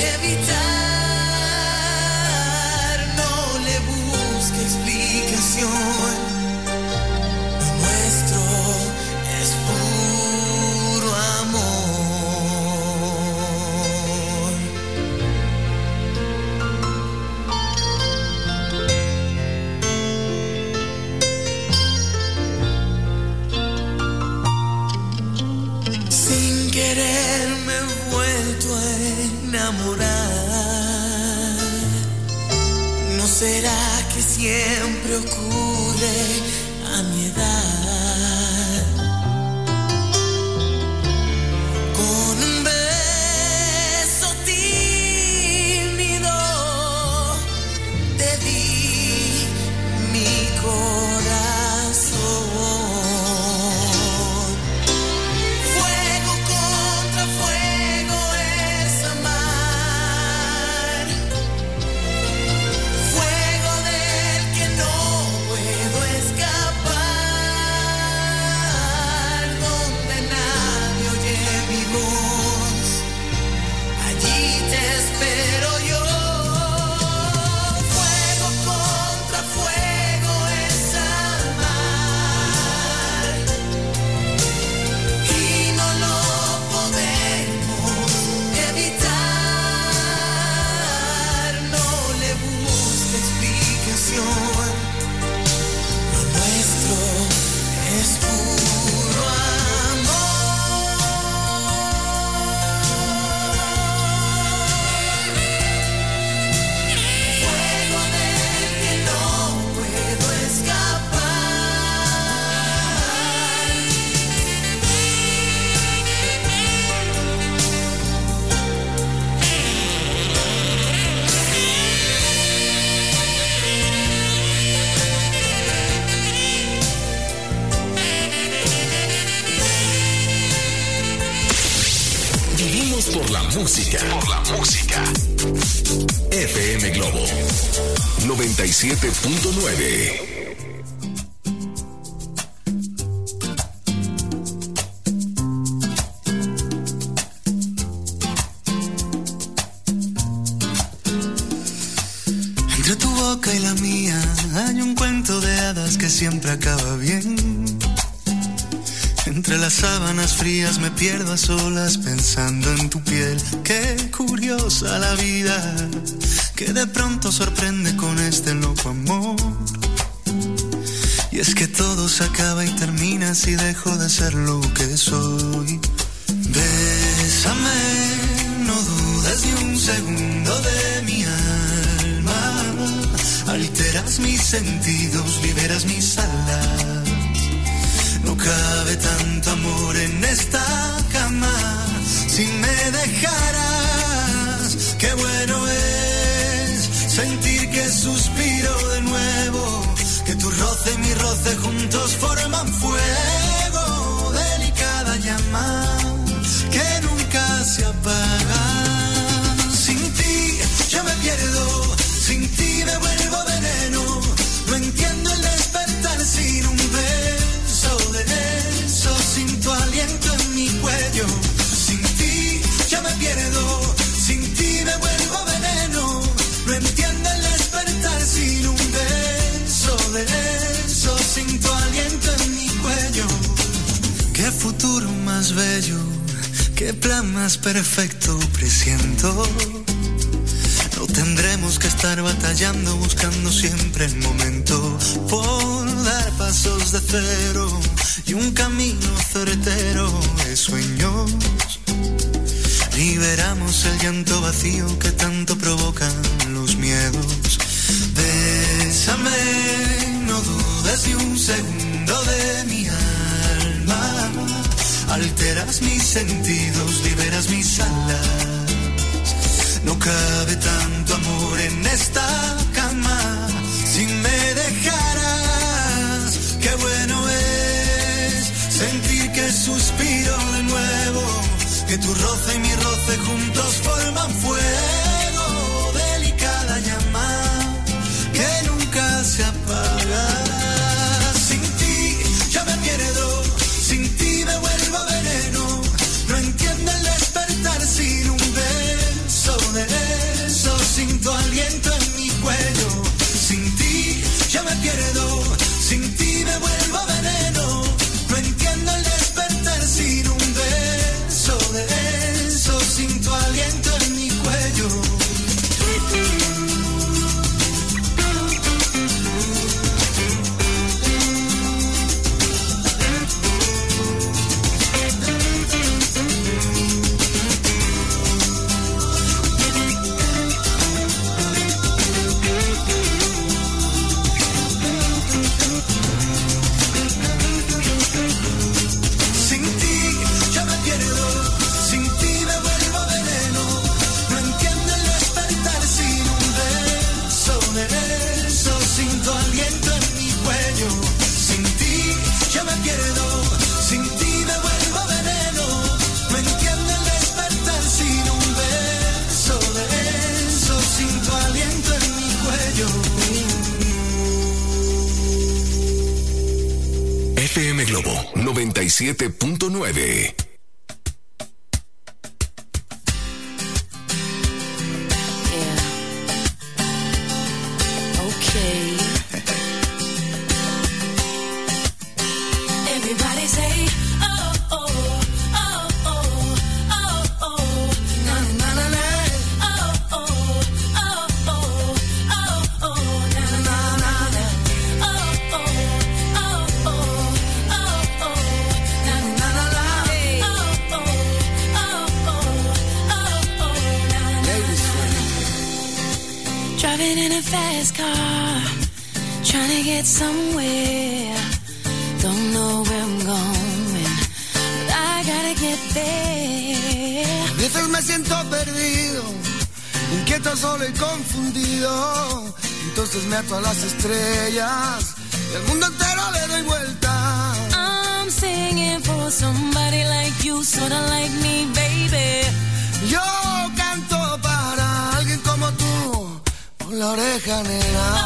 evitar. No le busque explicación. Nuestro es puro amor. Sin querer me he vuelto a enamorar. ¿No será que siempre ocurre a mi edad? Con un beso tímido Vamos por la música. FM Globo 97.9. Entre tu boca y la mía hay un cuento de hadas que siempre acaba bien. Entre las sábanas frías me pierdo a solas pensando en tu piel. Qué curiosa la vida, que de pronto sorprende con este loco amor. Y es que todo se acaba y termina si dejo de ser lo que soy. Bésame, no dudes ni un segundo de mi alma. Alteras mis sentidos, liberas mis alas. No cabe tanto amor en esta cama. Si me dejaras, qué bueno es sentir que suspiro de nuevo, que tu roce y mi roce juntos forman fuego. Delicada llama que nunca se apaga. Sin ti yo me pierdo, sin ti me vuelvo veneno. No entiendo el despertar sin un beso de eso, sin tu aliento en mi cuello. Sin ti yo me pierdo, sin ti me vuelvo veneno. No entiendo el despertar sin un beso de eso, sin tu aliento en mi cuello. Qué futuro más bello, qué plan más perfecto presiento. No tendremos que estar batallando, buscando siempre el momento por dar pasos de cero y un camino certero de sueños. Liberamos el llanto vacío que tanto provocan los miedos. Bésame, no dudes ni un segundo de mi alma. Alteras mis sentidos, liberas mis alas. No cabe tanto amor en esta cama. Si me dejaras, qué bueno es sentir que suspiro de nuevo, que tu roce y mi roce juntos forman fuego. Delicada llama que nunca se apaga. Sin ti yo me pierdo, sin ti me vuelvo veneno. No entiendo el despertar sin un beso de eso, sin tu aliento en mi cuello. Sin ti yo me pierdo, sin ti me vuelvo veneno. No entiendo el despertar sin un beso de eso, sin tu aliento en mi cuello. FM Globo 97.9. Driving in a fast car, trying to get somewhere. Don't know where I'm going, but I gotta get there. A veces me siento perdido, inquieto, solo y confundido. Entonces me ato a las estrellas y al mundo entero le doy vuelta. I'm singing for somebody like you, sorta like me, baby. la oreja negra.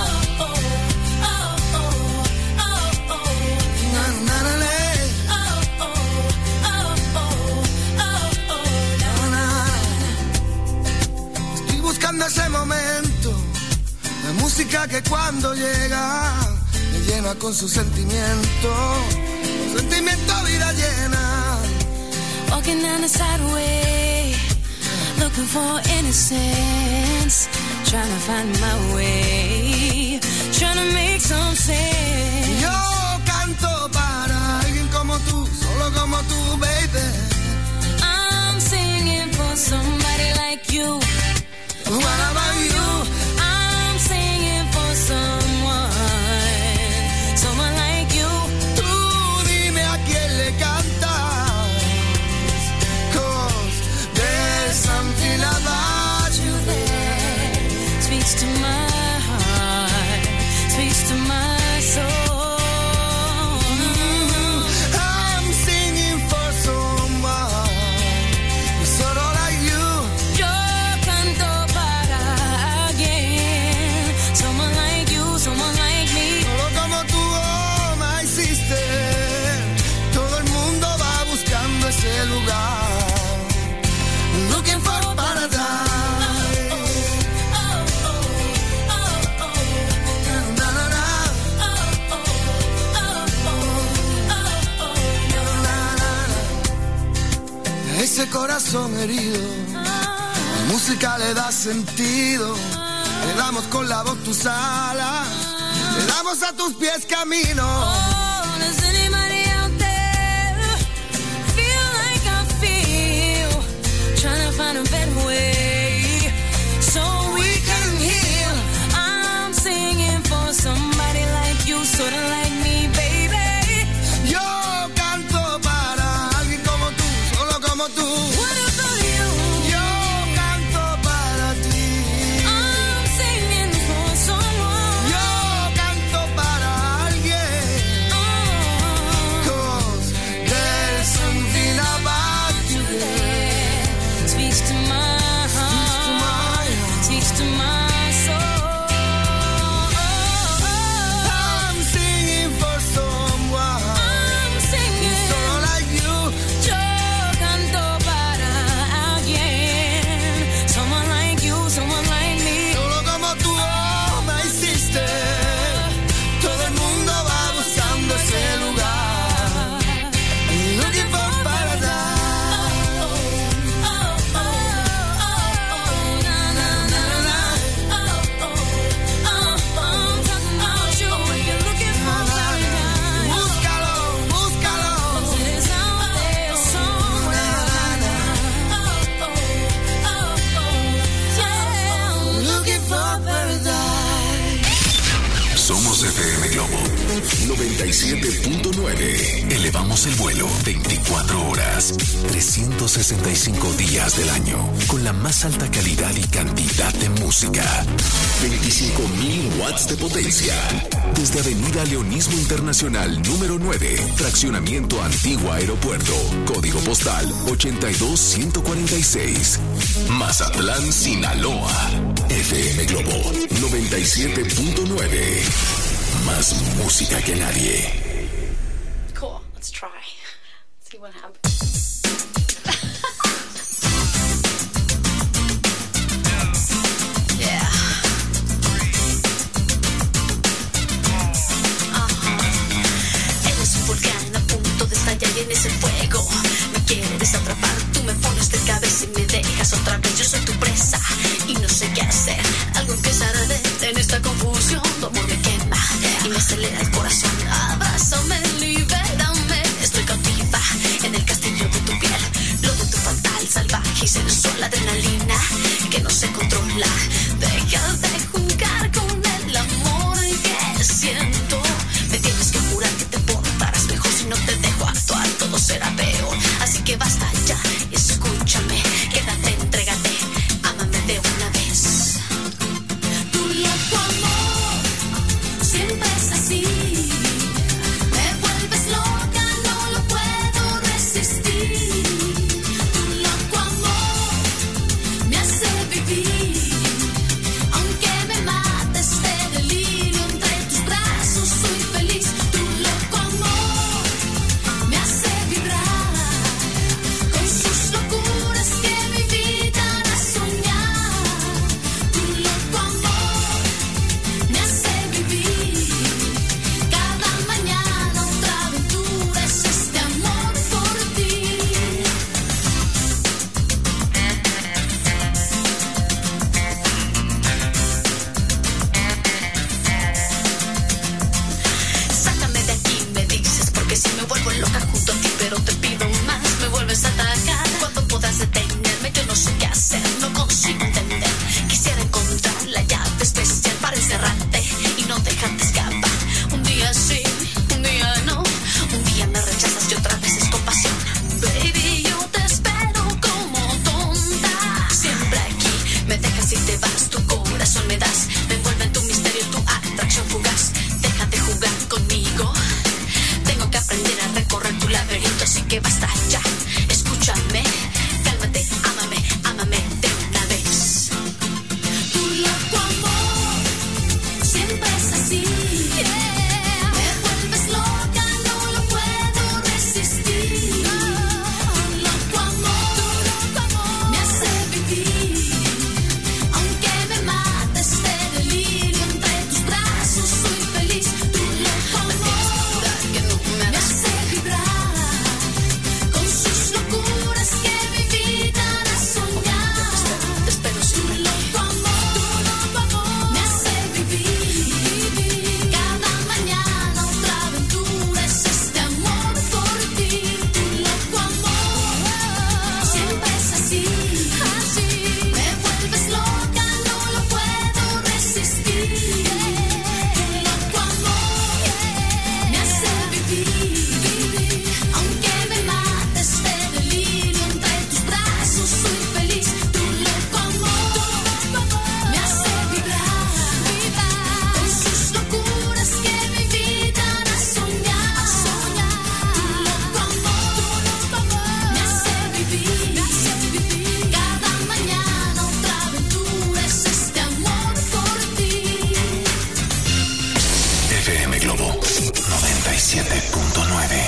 Estoy buscando ese momento, la música que cuando llega me llena con su sentimiento, vida llena. Walking down the sideway, looking for innocence, trying to find my way, trying to make some sense. Yo canto para alguien como tú, solo como tú, baby. I'm singing for somebody like you. What about you? I'm singing for someone like you. Tú dime a quién le cantas, 'cause there's something about you that speaks to my heart, speaks to my soul. I'm singing for someone solo like you. Yo canto para alguien, someone like you, someone like me. Solo como tú, oh my sister. Todo el mundo va buscando ese lugar, looking for paradise. Ese corazón herido, la música le da sentido. Le damos con la voz tus alas, le damos a tus pies camino. Oh, does anybody out there feel like I feel? Trying to find a better way so we can heal. I'm singing for somebody like you, sort of like me, baby. Yo canto para alguien como tú, solo como tú. What about you? Yo canto para ti. I'm singing for someone. Yo canto para alguien. 'Cause there's something about you that speaks to my heart, speaks to my soul. I'm singing for someone. I'm singing solo like you. Yo canto para alguien, someone like you, someone like me. Solo como tú, oh my sister. Todo el mundo va buscando ese lugar, looking for paradise. Búscalo, búscalo. Looking for paradise. Somos FM Globo 97.9. Elevamos el vuelo 24 horas, 365 días del año, con la más alta calidad y cantidad de música. 25,000 watts de potencia. Desde Avenida Leonismo Internacional número 9, Fraccionamiento Antigua Aeropuerto, código postal 82146. Mazatlán, Sinaloa. FM Globo 97.9. Más música que nadie. Cool, let's try. See what happens. Eres un volcán a punto de estallar y en ese fuego me quieres atrapar. Tú me pones de cabeza y me dejas otra vez. Yo soy tu presa y no sé qué hacer. Algo empieza a arder en esta confusión. Tu amor me quema y me acelera el corazón. Abrázame, libérame. Estoy cautiva en el castillo de tu piel. Lo de tu fatal, salvaje y sensual adrenalina que no se controla. Deja de jugar con el amor que siento. Me tienes que jurar que te portarás mejor. Si no te dejo actuar, todo será peor. Así que basta ya, escúchame. Quédate, entrégate, ámame de una vez. Tu loco amor siempre es así. Me vuelves loca, no lo puedo resistir. Tu loco amor me hace vivir Globo 97.9.